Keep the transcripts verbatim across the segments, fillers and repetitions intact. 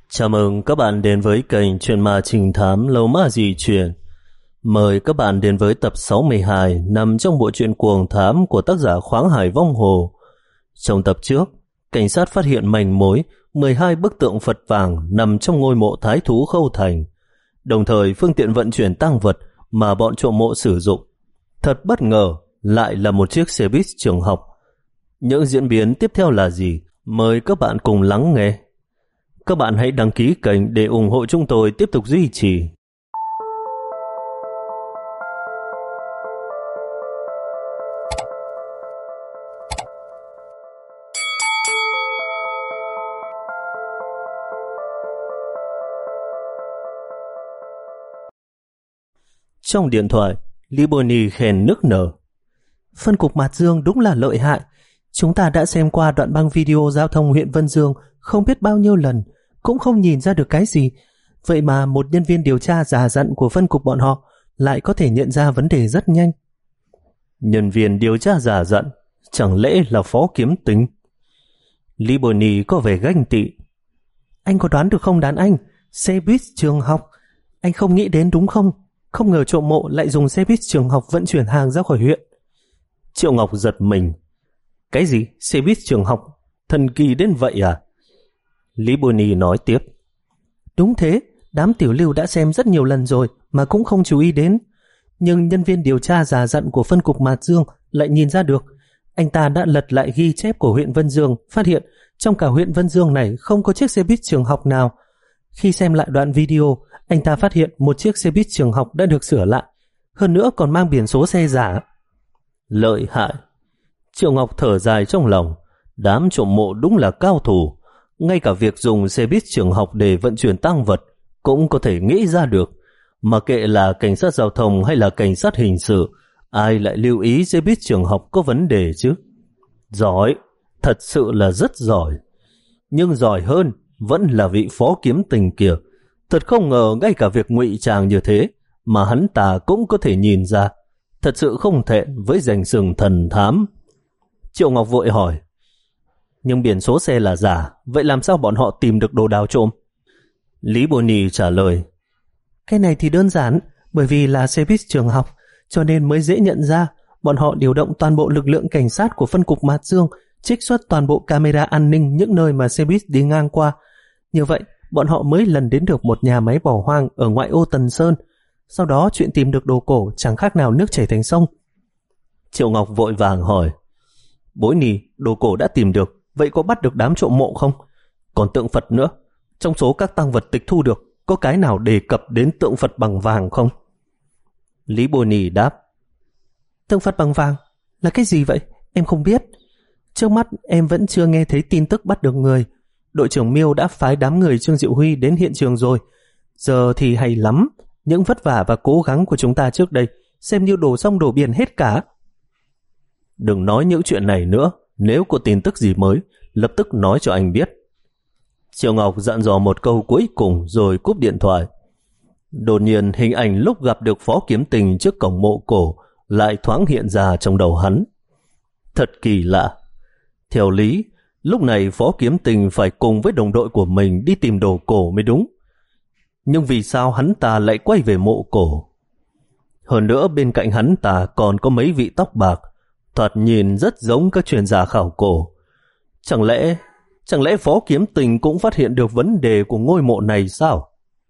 Chào mừng các bạn đến với kênh Chuyện Ma Trinh Thám Lâu Ma Dị Chuyện. Mời các bạn đến với tập sáu mươi hai nằm trong bộ truyện cuồng thám của tác giả Khoáng Hải Vong Hồ. Trong tập trước, cảnh sát phát hiện manh mối mười hai bức tượng Phật vàng nằm trong ngôi mộ Thái Thú Khâu Thành, đồng thời phương tiện vận chuyển tang vật mà bọn trộm mộ sử dụng. Thật bất ngờ, lại là một chiếc xe buýt trường học. Những diễn biến tiếp theo là gì? Mời các bạn cùng lắng nghe. Các bạn hãy đăng ký kênh để ủng hộ chúng tôi tiếp tục duy trì. Trong điện thoại, Liboni khen nức nở. Phân cục Mạt Dương đúng là lợi hại. Chúng ta đã xem qua đoạn băng video giao thông huyện Vân Dương không biết bao nhiêu lần, cũng không nhìn ra được cái gì. Vậy mà một nhân viên điều tra già dặn của phân cục bọn họ lại có thể nhận ra vấn đề rất nhanh. Nhân viên điều tra già dặn, chẳng lẽ là Phó Kiếm Tình? Liboni có vẻ ganh tị. Anh có đoán được không đàn anh? Xe buýt trường học. Anh không nghĩ đến đúng không? Không ngờ trộm mộ lại dùng xe buýt trường học vận chuyển hàng ra khỏi huyện. Triệu Ngọc giật mình. Cái gì? Xe buýt trường học? Thần kỳ đến vậy à? Liboni nói tiếp. Đúng thế, đám tiểu lưu đã xem rất nhiều lần rồi mà cũng không chú ý đến. Nhưng nhân viên điều tra già dặn của phân cục Mạt Dương lại nhìn ra được. Anh ta đã lật lại ghi chép của huyện Vân Dương, phát hiện trong cả huyện Vân Dương này không có chiếc xe buýt trường học nào. Khi xem lại đoạn video, anh ta phát hiện một chiếc xe buýt trường học đã được sửa lại, hơn nữa còn mang biển số xe giả. Lợi hại. Triệu Ngọc thở dài trong lòng. Đám trộm mộ đúng là cao thủ. Ngay cả việc dùng xe buýt trường học để vận chuyển tang vật cũng có thể nghĩ ra được. Mà kệ là cảnh sát giao thông hay là cảnh sát hình sự, ai lại lưu ý xe buýt trường học có vấn đề chứ? Giỏi, thật sự là rất giỏi. Nhưng giỏi hơn vẫn là vị Phó Kiếm Tình kia. Thật không ngờ ngay cả việc ngụy trang như thế mà hắn ta cũng có thể nhìn ra. Thật sự không thể với danh xưng thần thám. Triệu Ngọc vội hỏi. Nhưng biển số xe là giả, vậy làm sao bọn họ tìm được đồ đào trộm? Lý Boni trả lời. Cái này thì đơn giản, bởi vì là xe buýt trường học, cho nên mới dễ nhận ra. Bọn họ điều động toàn bộ lực lượng cảnh sát của phân cục Mạt Dương, trích xuất toàn bộ camera an ninh những nơi mà xe buýt đi ngang qua. Như vậy, bọn họ mới lần đến được một nhà máy bỏ hoang ở ngoại ô Tần Sơn. Sau đó chuyện tìm được đồ cổ chẳng khác nào nước chảy thành sông. Triệu Ngọc vội vàng hỏi. Bối nì, đồ cổ đã tìm được, vậy có bắt được đám trộm mộ không? Còn tượng Phật nữa, trong số các tang vật tịch thu được, có cái nào đề cập đến tượng Phật bằng vàng không? Lý Boni đáp. Tượng Phật bằng vàng? Là cái gì vậy? Em không biết. Trước mắt em vẫn chưa nghe thấy tin tức bắt được người. Đội trưởng Miêu đã phái đám người Trương Diệu Huy đến hiện trường rồi. Giờ thì hay lắm. Những vất vả và cố gắng của chúng ta trước đây xem như đổ sông đổ biển hết cả. Đừng nói những chuyện này nữa. Nếu có tin tức gì mới, lập tức nói cho anh biết. Triệu Ngọc dặn dò một câu cuối cùng rồi cúp điện thoại. Đột nhiên hình ảnh lúc gặp được Phó Kiếm Tình trước cổng mộ cổ lại thoáng hiện ra trong đầu hắn. Thật kỳ lạ. Theo lý, lúc này Phó Kiếm Tình phải cùng với đồng đội của mình đi tìm đồ cổ mới đúng. Nhưng vì sao hắn ta lại quay về mộ cổ? Hơn nữa bên cạnh hắn ta còn có mấy vị tóc bạc, thoạt nhìn rất giống các chuyên gia khảo cổ. Chẳng lẽ, chẳng lẽ Phó Kiếm Tình cũng phát hiện được vấn đề của ngôi mộ này sao?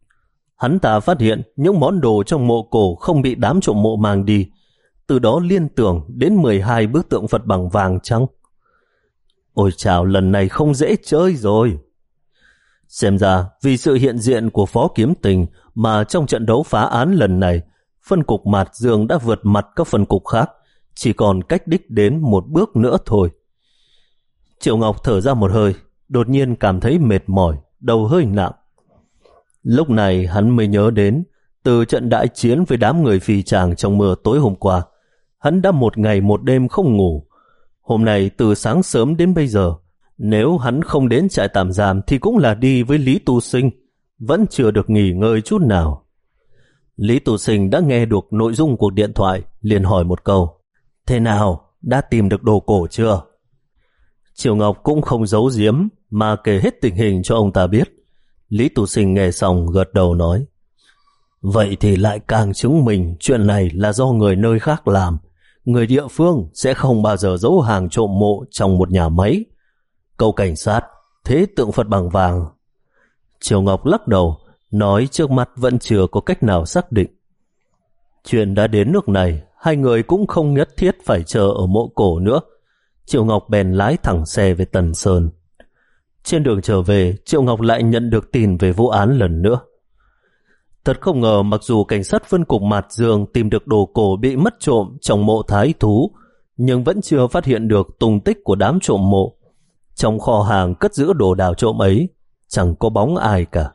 Hắn ta phát hiện những món đồ trong mộ cổ không bị đám trộm mộ mang đi, từ đó liên tưởng đến mười hai bức tượng Phật bằng vàng chăng? Ôi chào, lần này không dễ chơi rồi. Xem ra vì sự hiện diện của Phó Kiếm Tình mà trong trận đấu phá án lần này, phân cục Mạt Dương đã vượt mặt các phân cục khác, chỉ còn cách đích đến một bước nữa thôi. Triệu Ngọc thở ra một hơi, đột nhiên cảm thấy mệt mỏi, đầu hơi nặng. Lúc này hắn mới nhớ đến, từ trận đại chiến với đám người Phi Tràng trong mưa tối hôm qua, hắn đã một ngày một đêm không ngủ. Hôm nay từ sáng sớm đến bây giờ, nếu hắn không đến trại tạm giam thì cũng là đi với Lý Tu Sinh, vẫn chưa được nghỉ ngơi chút nào. Lý Tu Sinh đã nghe được nội dung cuộc điện thoại, liền hỏi một câu. Thế nào, đã tìm được đồ cổ chưa? Triều Ngọc cũng không giấu giếm mà kể hết tình hình cho ông ta biết. Lý Tu Sinh nghe xong gật đầu nói, vậy thì lại càng chứng minh chuyện này là do người nơi khác làm. Người địa phương sẽ không bao giờ giấu hàng trộm mộ trong một nhà máy. Cậu cảnh sát, thế tượng Phật bằng vàng? Triều Ngọc lắc đầu, nói trước mắt vẫn chưa có cách nào xác định. Chuyện đã đến nước này, hai người cũng không nhất thiết phải chờ ở mộ cổ nữa. Triệu Ngọc bèn lái thẳng xe về Tần Sơn. Trên đường trở về, Triệu Ngọc lại nhận được tin về vụ án lần nữa. Thật không ngờ, mặc dù cảnh sát phân cục Mạt Dương tìm được đồ cổ bị mất trộm trong mộ thái thú, nhưng vẫn chưa phát hiện được tung tích của đám trộm mộ. Trong kho hàng cất giữ đồ đào trộm ấy, chẳng có bóng ai cả.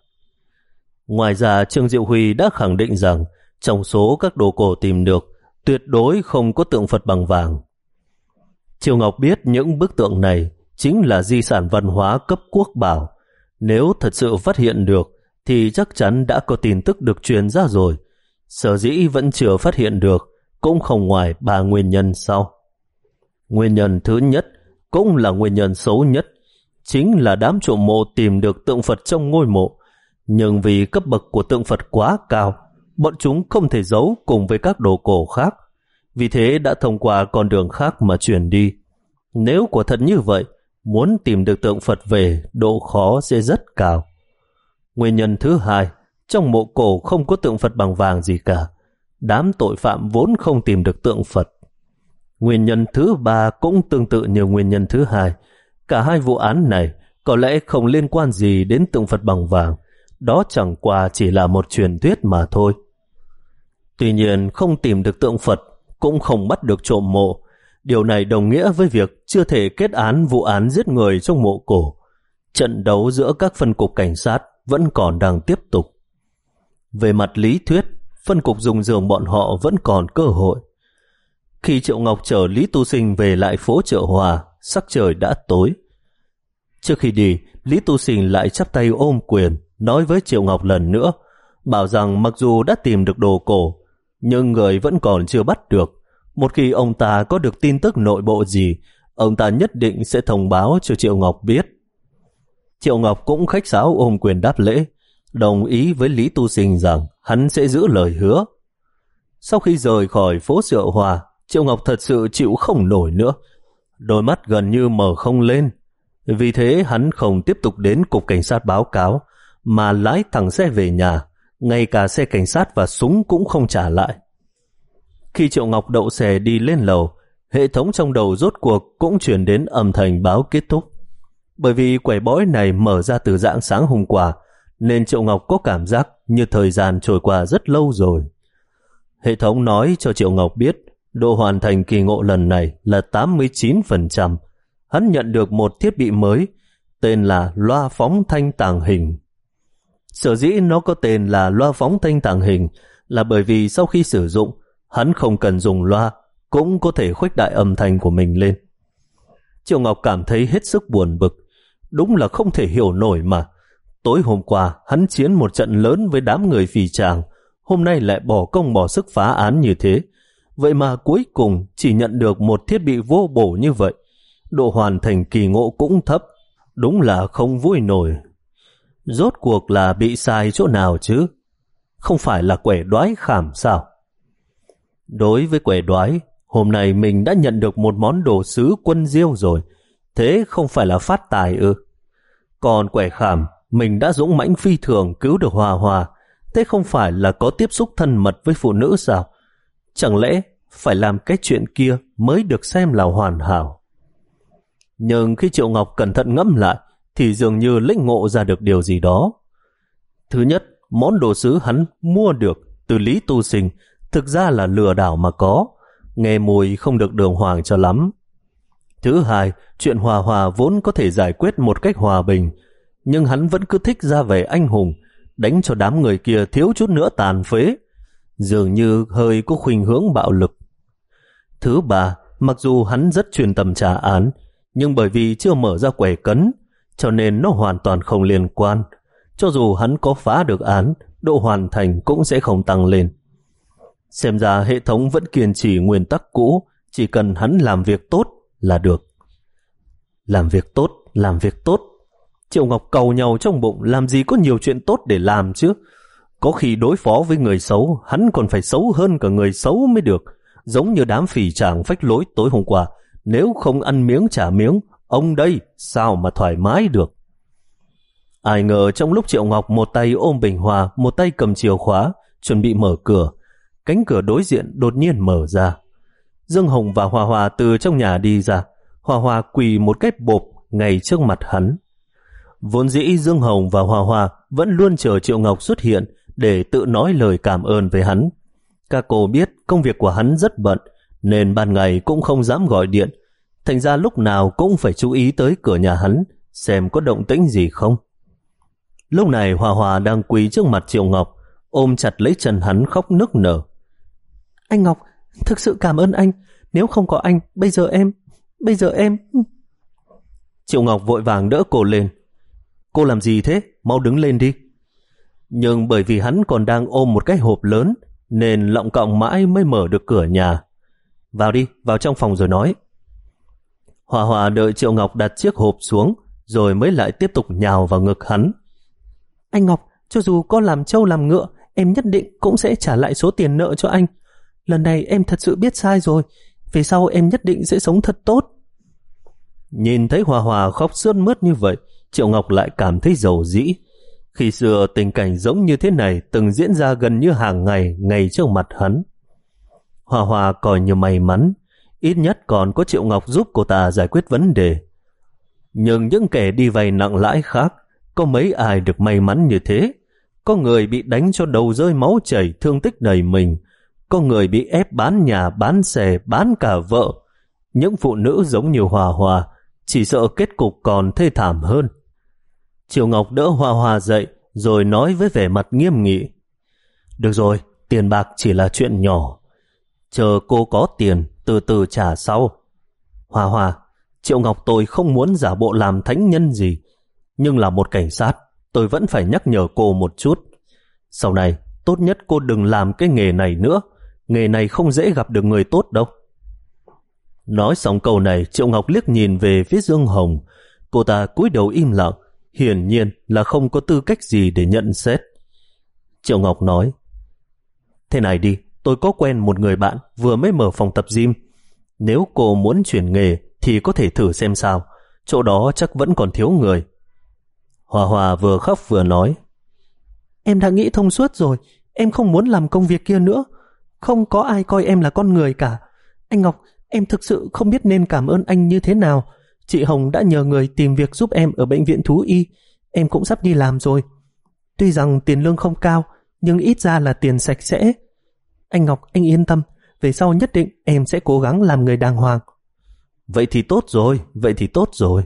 Ngoài ra, Trương Diệu Huy đã khẳng định rằng trong số các đồ cổ tìm được, tuyệt đối không có tượng Phật bằng vàng. Triều Ngọc biết những bức tượng này chính là di sản văn hóa cấp quốc bảo. Nếu thật sự phát hiện được, thì chắc chắn đã có tin tức được truyền ra rồi. Sở dĩ vẫn chưa phát hiện được, cũng không ngoài ba nguyên nhân sau. Nguyên nhân thứ nhất, cũng là nguyên nhân xấu nhất, chính là đám trộm mộ tìm được tượng Phật trong ngôi mộ. Nhưng vì cấp bậc của tượng Phật quá cao, bọn chúng không thể giấu cùng với các đồ cổ khác. Vì thế đã thông qua con đường khác mà chuyển đi. Nếu quả thật như vậy, muốn tìm được tượng Phật về, độ khó sẽ rất cao. Nguyên nhân thứ hai, trong mộ cổ không có tượng Phật bằng vàng gì cả. Đám tội phạm vốn không tìm được tượng Phật. Nguyên nhân thứ ba cũng tương tự như nguyên nhân thứ hai. Cả hai vụ án này có lẽ không liên quan gì đến tượng Phật bằng vàng. Đó chẳng qua chỉ là một truyền thuyết mà thôi. Tuy nhiên, không tìm được tượng Phật cũng không bắt được trộm mộ. Điều này đồng nghĩa với việc chưa thể kết án vụ án giết người trong mộ cổ. Trận đấu giữa các phân cục cảnh sát vẫn còn đang tiếp tục. Về mặt lý thuyết, phân cục dùng giường bọn họ vẫn còn cơ hội. Khi Triệu Ngọc chở Lý Tu Sinh về lại phố Chợ Hòa, sắc trời đã tối. Trước khi đi, Lý Tu Sinh lại chắp tay ôm quyền, nói với Triệu Ngọc lần nữa, bảo rằng mặc dù đã tìm được đồ cổ, nhưng người vẫn còn chưa bắt được. Một khi ông ta có được tin tức nội bộ gì, ông ta nhất định sẽ thông báo cho Triệu Ngọc biết. Triệu Ngọc cũng khách sáo ôm quyền đáp lễ, đồng ý với Lý Tu Sinh rằng hắn sẽ giữ lời hứa. Sau khi rời khỏi phố Chợ Hòa, Triệu Ngọc thật sự chịu không nổi nữa, đôi mắt gần như mở không lên. Vì thế hắn không tiếp tục đến cục cảnh sát báo cáo, mà lái thẳng xe về nhà, ngay cả xe cảnh sát và súng cũng không trả lại. Khi Triệu Ngọc đậu xe đi lên lầu, hệ thống trong đầu rốt cuộc cũng truyền đến âm thanh báo kết thúc. Bởi vì quẻ bói này mở ra từ rạng sáng hôm qua, nên Triệu Ngọc có cảm giác như thời gian trôi qua rất lâu rồi. Hệ thống nói cho Triệu Ngọc biết độ hoàn thành kỳ ngộ lần này là tám mươi chín phần trăm. Hắn nhận được một thiết bị mới, tên là loa phóng thanh tàng hình. Sở dĩ nó có tên là loa phóng thanh tàng hình là bởi vì sau khi sử dụng, hắn không cần dùng loa, cũng có thể khuếch đại âm thanh của mình lên. Triệu Ngọc cảm thấy hết sức buồn bực. Đúng là không thể hiểu nổi mà. Tối hôm qua, hắn chiến một trận lớn với đám người phì tràng, hôm nay lại bỏ công bỏ sức phá án như thế. Vậy mà cuối cùng chỉ nhận được một thiết bị vô bổ như vậy. Độ hoàn thành kỳ ngộ cũng thấp. Đúng là không vui nổi. Rốt cuộc là bị sai chỗ nào chứ? Không phải là quẻ đoái khảm sao? Đối với quẻ đoái, hôm nay mình đã nhận được một món đồ sứ quân diêu rồi. Thế không phải là phát tài ư? Còn quẻ khảm, mình đã dũng mãnh phi thường cứu được Hòa Hòa. Thế không phải là có tiếp xúc thân mật với phụ nữ sao? Chẳng lẽ phải làm cái chuyện kia mới được xem là hoàn hảo? Nhưng khi Triệu Ngọc cẩn thận ngẫm lại, thì dường như lĩnh ngộ ra được điều gì đó. Thứ nhất, món đồ sứ hắn mua được từ Lý Tu Sinh thực ra là lừa đảo mà có, nghe mùi không được đường hoàng cho lắm. Thứ hai, chuyện Hòa Hòa vốn có thể giải quyết một cách hòa bình, nhưng hắn vẫn cứ thích ra vẻ anh hùng, đánh cho đám người kia thiếu chút nữa tàn phế, dường như hơi có khuynh hướng bạo lực. Thứ ba, mặc dù hắn rất chuyên tâm trả án, nhưng bởi vì chưa mở ra quẻ cấn, cho nên nó hoàn toàn không liên quan. Cho dù hắn có phá được án, độ hoàn thành cũng sẽ không tăng lên. Xem ra hệ thống vẫn kiên trì nguyên tắc cũ, chỉ cần hắn làm việc tốt là được. Làm việc tốt, làm việc tốt. Triệu Ngọc cầu nhau trong bụng, làm gì có nhiều chuyện tốt để làm chứ. Có khi đối phó với người xấu, hắn còn phải xấu hơn cả người xấu mới được. Giống như đám phỉ tràng phách lối tối hôm qua, nếu không ăn miếng trả miếng, ông đây sao mà thoải mái được. Ai ngờ trong lúc Triệu Ngọc một tay ôm bình hoa, một tay cầm chìa khóa, chuẩn bị mở cửa, cánh cửa đối diện đột nhiên mở ra. Dương Hồng và Hòa Hòa từ trong nhà đi ra. Hòa Hòa quỳ một cái bộp ngay trước mặt hắn. Vốn dĩ Dương Hồng và Hòa Hòa vẫn luôn chờ Triệu Ngọc xuất hiện để tự nói lời cảm ơn với hắn. Các cô biết công việc của hắn rất bận, nên ban ngày cũng không dám gọi điện, thành ra lúc nào cũng phải chú ý tới cửa nhà hắn, xem có động tĩnh gì không. Lúc này Hòa Hòa đang quỳ trước mặt Triệu Ngọc, ôm chặt lấy chân hắn khóc nức nở. Anh Ngọc, thực sự cảm ơn anh, nếu không có anh, bây giờ em, bây giờ em... Triệu Ngọc vội vàng đỡ cô lên. Cô làm gì thế? Mau đứng lên đi. Nhưng bởi vì hắn còn đang ôm một cái hộp lớn, nên lọng cọng mãi mới mở được cửa nhà. Vào đi, vào trong phòng rồi nói. Hòa Hòa đợi Triệu Ngọc đặt chiếc hộp xuống, rồi mới lại tiếp tục nhào vào ngực hắn. Anh Ngọc, cho dù có làm trâu làm ngựa, em nhất định cũng sẽ trả lại số tiền nợ cho anh. Lần này em thật sự biết sai rồi, về sau em nhất định sẽ sống thật tốt. Nhìn thấy Hòa Hòa khóc sướt mướt như vậy, Triệu Ngọc lại cảm thấy dầu dĩ. Khi xưa tình cảnh giống như thế này từng diễn ra gần như hàng ngày ngay trước mặt hắn. Hòa Hòa coi như may mắn, ít nhất còn có Triệu Ngọc giúp cô ta giải quyết vấn đề. Nhưng những kẻ đi vay nặng lãi khác, có mấy ai được may mắn như thế? Có người bị đánh cho đầu rơi máu chảy, thương tích đầy mình. Có người bị ép bán nhà, bán xe, bán cả vợ. Những phụ nữ giống như Hòa Hòa, chỉ sợ kết cục còn thê thảm hơn. Triệu Ngọc đỡ Hòa Hòa dậy, rồi nói với vẻ mặt nghiêm nghị. Được rồi, tiền bạc chỉ là chuyện nhỏ. Chờ cô có tiền, từ từ trả sau. Hòa Hòa, Triệu Ngọc tôi không muốn giả bộ làm thánh nhân gì, nhưng là một cảnh sát, tôi vẫn phải nhắc nhở cô một chút. Sau này, tốt nhất cô đừng làm cái nghề này nữa. Nghề này không dễ gặp được người tốt đâu. Nói xong câu này, Triệu Ngọc liếc nhìn về phía Dương Hồng. Cô ta cúi đầu im lặng, hiển nhiên là không có tư cách gì để nhận xét. Triệu Ngọc nói, thế này đi, tôi có quen một người bạn vừa mới mở phòng tập gym. Nếu cô muốn chuyển nghề thì có thể thử xem sao, chỗ đó chắc vẫn còn thiếu người. Hòa Hòa vừa khóc vừa nói, em đã nghĩ thông suốt rồi, em không muốn làm công việc kia nữa. Không có ai coi em là con người cả. Anh Ngọc, em thực sự không biết nên cảm ơn anh như thế nào. Chị Hồng đã nhờ người tìm việc giúp em ở bệnh viện thú y. Em cũng sắp đi làm rồi. Tuy rằng tiền lương không cao, nhưng ít ra là tiền sạch sẽ. Anh Ngọc, anh yên tâm, về sau nhất định em sẽ cố gắng làm người đàng hoàng. Vậy thì tốt rồi, vậy thì tốt rồi.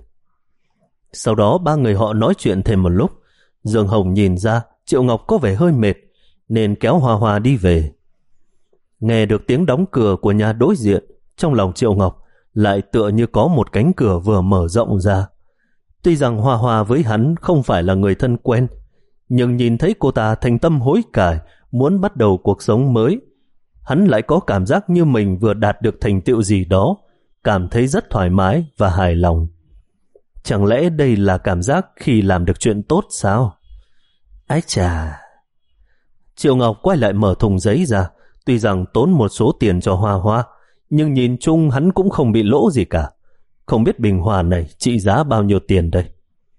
Sau đó ba người họ nói chuyện thêm một lúc. Dương Hồng nhìn ra Triệu Ngọc có vẻ hơi mệt, nên kéo Hòa Hòa đi về. Nghe được tiếng đóng cửa của nhà đối diện, trong lòng Triệu Ngọc lại tựa như có một cánh cửa vừa mở rộng ra. Tuy rằng Hòa Hòa với hắn không phải là người thân quen, nhưng nhìn thấy cô ta thành tâm hối cải, muốn bắt đầu cuộc sống mới, hắn lại có cảm giác như mình vừa đạt được thành tựu gì đó, cảm thấy rất thoải mái và hài lòng. Chẳng lẽ đây là cảm giác khi làm được chuyện tốt sao? Ái chà! Triệu Ngọc quay lại mở thùng giấy ra, tuy rằng tốn một số tiền cho Hoa Hoa, nhưng nhìn chung hắn cũng không bị lỗ gì cả. Không biết bình hoa này trị giá bao nhiêu tiền đây?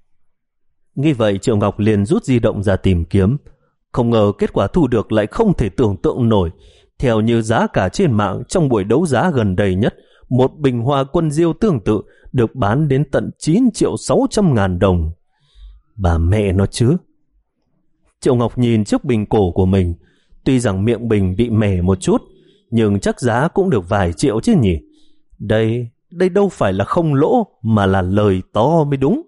Nghĩ vậy Triệu Ngọc liền rút di động ra tìm kiếm. Không ngờ kết quả thu được lại không thể tưởng tượng nổi. Theo như giá cả trên mạng trong buổi đấu giá gần đây nhất, một bình hoa quân diêu tương tự được bán đến tận chín triệu sáu trăm ngàn đồng. Bà mẹ nó chứ! Triệu Ngọc nhìn chiếc bình cổ của mình, tuy rằng miệng bình bị mẻ một chút, nhưng chắc giá cũng được vài triệu chứ nhỉ. Đây, đây đâu phải là không lỗ, mà là lời to mới đúng.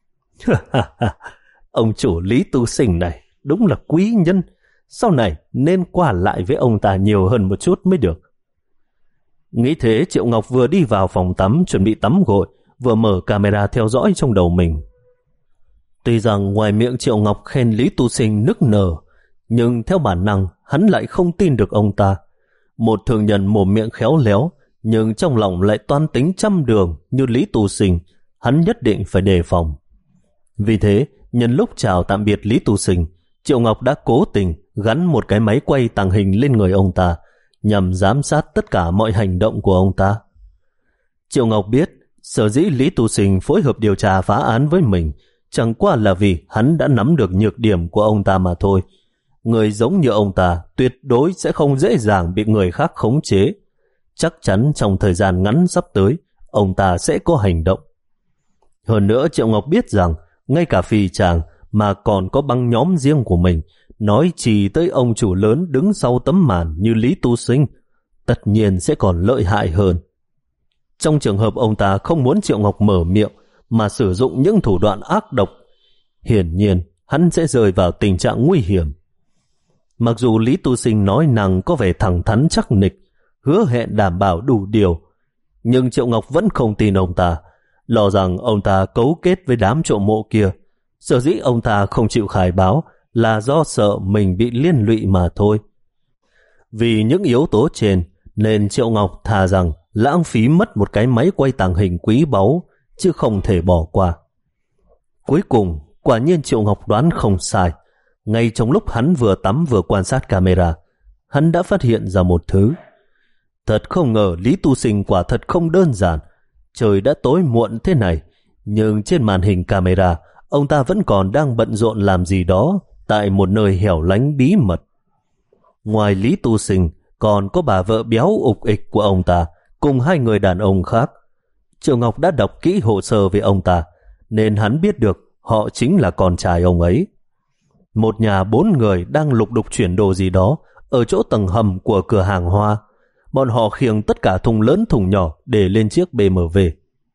Ông chủ Lý Tu Sinh này đúng là quý nhân, sau này nên qua lại với ông ta nhiều hơn một chút mới được. Nghĩ thế, Triệu Ngọc vừa đi vào phòng tắm chuẩn bị tắm gội, vừa mở camera theo dõi trong đầu mình. Tuy rằng ngoài miệng Triệu Ngọc khen Lý Tu Sinh nức nở, nhưng theo bản năng hắn lại không tin được ông ta. Một thường nhân mồm miệng khéo léo, nhưng trong lòng lại toan tính trăm đường như Lý Tu Sinh, hắn nhất định phải đề phòng. Vì thế, nhân lúc chào tạm biệt Lý Tu Sinh, Triệu Ngọc đã cố tình gắn một cái máy quay tàng hình lên người ông ta, nhằm giám sát tất cả mọi hành động của ông ta. Triệu Ngọc biết, sở dĩ Lý Tu Sinh phối hợp điều tra phá án với mình chẳng qua là vì hắn đã nắm được nhược điểm của ông ta mà thôi. Người giống như ông ta tuyệt đối sẽ không dễ dàng bị người khác khống chế. Chắc chắn trong thời gian ngắn sắp tới, ông ta sẽ có hành động. Hơn nữa, Triệu Ngọc biết rằng ngay cả phi chàng mà còn có băng nhóm riêng của mình, nói chỉ tới ông chủ lớn đứng sau tấm màn như Lý Tu Sinh, tất nhiên sẽ còn lợi hại hơn. Trong trường hợp ông ta không muốn Triệu Ngọc mở miệng mà sử dụng những thủ đoạn ác độc, hiển nhiên hắn sẽ rơi vào tình trạng nguy hiểm. Mặc dù Lý Tu Sinh nói năng có vẻ thẳng thắn chắc nịch, hứa hẹn đảm bảo đủ điều, nhưng Triệu Ngọc vẫn không tin ông ta, lo rằng ông ta cấu kết với đám trộm mộ kia. Sở dĩ ông ta không chịu khai báo là do sợ mình bị liên lụy mà thôi. Vì những yếu tố trên nên Triệu Ngọc thà rằng lãng phí mất một cái máy quay tàng hình quý báu, chứ không thể bỏ qua. Cuối cùng, quả nhiên Triệu Ngọc đoán không sai. Ngay trong lúc hắn vừa tắm vừa quan sát camera, hắn đã phát hiện ra một thứ. Thật không ngờ Lý Tu Sinh quả thật không đơn giản. Trời đã tối muộn thế này, nhưng trên màn hình camera, ông ta vẫn còn đang bận rộn làm gì đó tại một nơi hẻo lánh bí mật. Ngoài Lý Tu Sinh, còn có bà vợ béo ục ịch của ông ta cùng hai người đàn ông khác. Triệu Ngọc đã đọc kỹ hồ sơ về ông ta, nên hắn biết được họ chính là con trai ông ấy. Một nhà bốn người đang lục đục chuyển đồ gì đó ở chỗ tầng hầm của cửa hàng hoa. Bọn họ khiêng tất cả thùng lớn thùng nhỏ để lên chiếc bê em vê.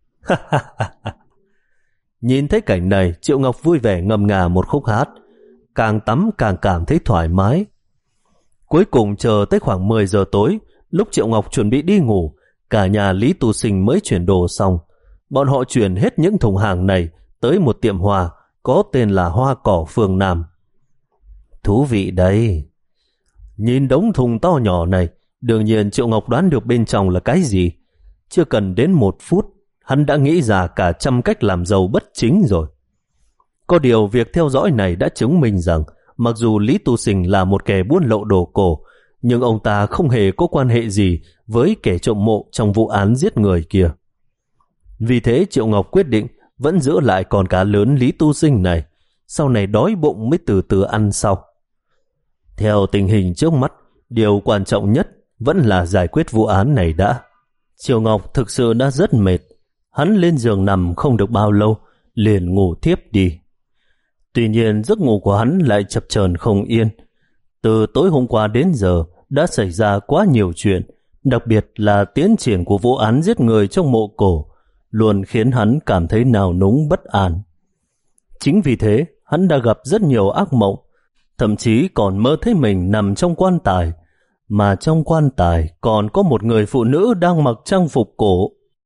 Nhìn thấy cảnh này, Triệu Ngọc vui vẻ ngâm nga một khúc hát, càng tắm càng cảm thấy thoải mái. Cuối cùng chờ tới khoảng mười giờ tối, lúc Triệu Ngọc chuẩn bị đi ngủ, cả nhà Lý Tu Sinh mới chuyển đồ xong. Bọn họ chuyển hết những thùng hàng này tới một tiệm hoa có tên là Hoa Cỏ Phương Nam. Thú vị đấy. Nhìn đống thùng to nhỏ này, đương nhiên Triệu Ngọc đoán được bên trong là cái gì. Chưa cần đến một phút, hắn đã nghĩ ra cả trăm cách làm giàu bất chính rồi. Có điều việc theo dõi này đã chứng minh rằng mặc dù Lý Tu Sinh là một kẻ buôn lậu đồ cổ, nhưng ông ta không hề có quan hệ gì với kẻ trộm mộ trong vụ án giết người kia. Vì thế Triệu Ngọc quyết định vẫn giữ lại con cá lớn Lý Tu Sinh này, sau này đói bụng mới từ từ ăn sau. Theo tình hình trước mắt, điều quan trọng nhất vẫn là giải quyết vụ án này đã. Triệu Ngọc thực sự đã rất mệt. Hắn lên giường nằm không được bao lâu, liền ngủ thiếp đi. Tuy nhiên giấc ngủ của hắn lại chập chờn không yên. Từ tối hôm qua đến giờ đã xảy ra quá nhiều chuyện, đặc biệt là tiến triển của vụ án giết người trong mộ cổ luôn khiến hắn cảm thấy nao núng bất an. Chính vì thế, hắn đã gặp rất nhiều ác mộng, thậm chí còn mơ thấy mình nằm trong quan tài, mà trong quan tài còn có một người phụ nữ đang mặc trang phục cổ.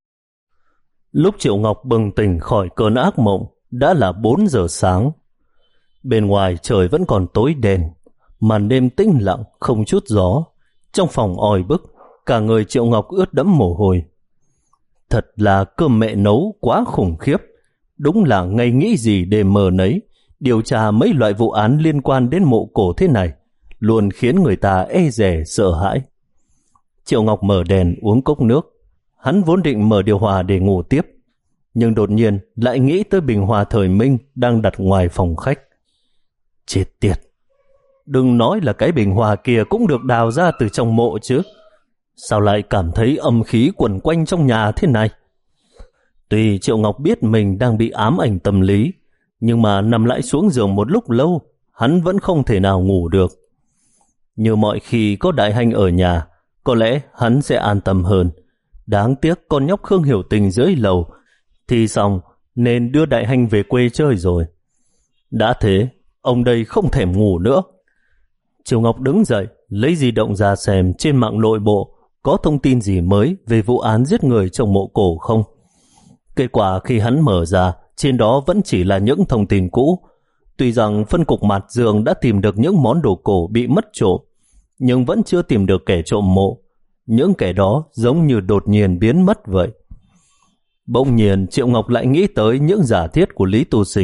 Lúc Triệu Ngọc bừng tỉnh khỏi cơn ác mộng, đã là bốn giờ sáng. Bên ngoài trời vẫn còn tối đen, màn đêm tĩnh lặng không chút gió. Trong phòng oi bức, cả người Triệu Ngọc ướt đẫm mồ hôi. Thật là cơm mẹ nấu quá khủng khiếp. Đúng là ngày nghĩ gì đêm mơ nấy. Điều tra mấy loại vụ án liên quan đến mộ cổ thế này luôn khiến người ta e dè sợ hãi. Triệu Ngọc mở đèn uống cốc nước. Hắn vốn định mở điều hòa để ngủ tiếp, nhưng đột nhiên lại nghĩ tới bình hoa thời Minh đang đặt ngoài phòng khách. Chết tiệt! Đừng nói là cái bình hoa kia cũng được đào ra từ trong mộ chứ. Sao lại cảm thấy âm khí quẩn quanh trong nhà thế này? Tuy Triệu Ngọc biết mình đang bị ám ảnh tâm lý, nhưng mà nằm lại xuống giường một lúc lâu, hắn vẫn không thể nào ngủ được. Như mọi khi có Đại Hành ở nhà, có lẽ hắn sẽ an tâm hơn. Đáng tiếc con nhóc Khương Hiểu Tình dưới lầu thì xong nên đưa Đại Hành về quê chơi rồi. Đã thế, ông đây không thèm ngủ nữa. Triệu Ngọc đứng dậy, lấy di động ra xem trên mạng nội bộ có thông tin gì mới về vụ án giết người trong mộ cổ không. Kết quả khi hắn mở ra, trên đó vẫn chỉ là những thông tin cũ. Tuy rằng phân cục Mạt Dương đã tìm được những món đồ cổ bị mất trộm, nhưng vẫn chưa tìm được kẻ trộm mộ. Những kẻ đó giống như đột nhiên biến mất vậy. Bỗng nhiên Triệu Ngọc lại nghĩ tới những giả thiết của Lý Tu Sinh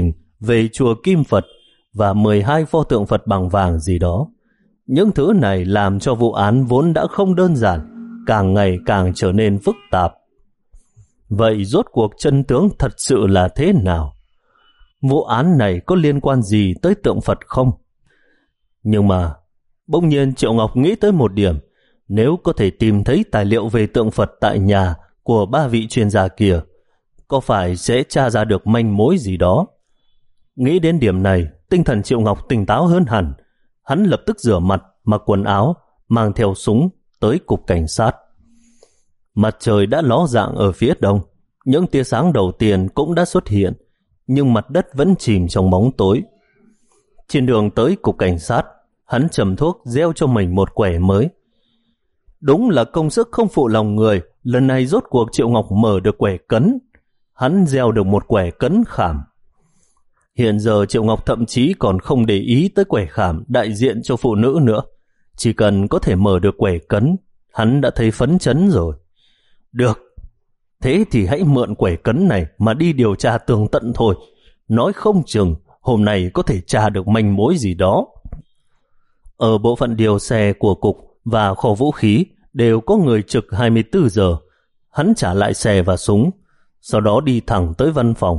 về chùa Kim Phật và mười hai pho tượng Phật bằng vàng gì đó. Những thứ này làm cho vụ án vốn đã không đơn giản càng ngày càng trở nên phức tạp. Vậy rốt cuộc chân tướng thật sự là thế nào? Vụ án này có liên quan gì tới tượng Phật không? Nhưng mà bỗng nhiên Triệu Ngọc nghĩ tới một điểm. Nếu có thể tìm thấy tài liệu về tượng Phật tại nhà của ba vị chuyên gia kia, có phải sẽ tra ra được manh mối gì đó? Nghĩ đến điểm này, tinh thần Triệu Ngọc tỉnh táo hơn hẳn. Hắn lập tức rửa mặt, mặc quần áo, mang theo súng tới cục cảnh sát. Mặt trời đã ló dạng ở phía đông, những tia sáng đầu tiên cũng đã xuất hiện, nhưng mặt đất vẫn chìm trong bóng tối. Trên đường tới cục cảnh sát, hắn châm thuốc gieo cho mình một quẻ mới. Đúng là công sức không phụ lòng người, lần này rốt cuộc Triệu Ngọc mở được quẻ cấn. Hắn gieo được một quẻ cấn khảm. Hiện giờ Triệu Ngọc thậm chí còn không để ý tới quẻ khảm đại diện cho phụ nữ nữa. Chỉ cần có thể mở được quẻ cấn, hắn đã thấy phấn chấn rồi. Được, thế thì hãy mượn quẻ cấn này mà đi điều tra tường tận thôi. Nói không chừng hôm nay có thể tra được manh mối gì đó. Ở bộ phận điều xe của cục và kho vũ khí đều có người trực hai mươi bốn giờ. Hắn trả lại xe và súng, sau đó đi thẳng tới văn phòng.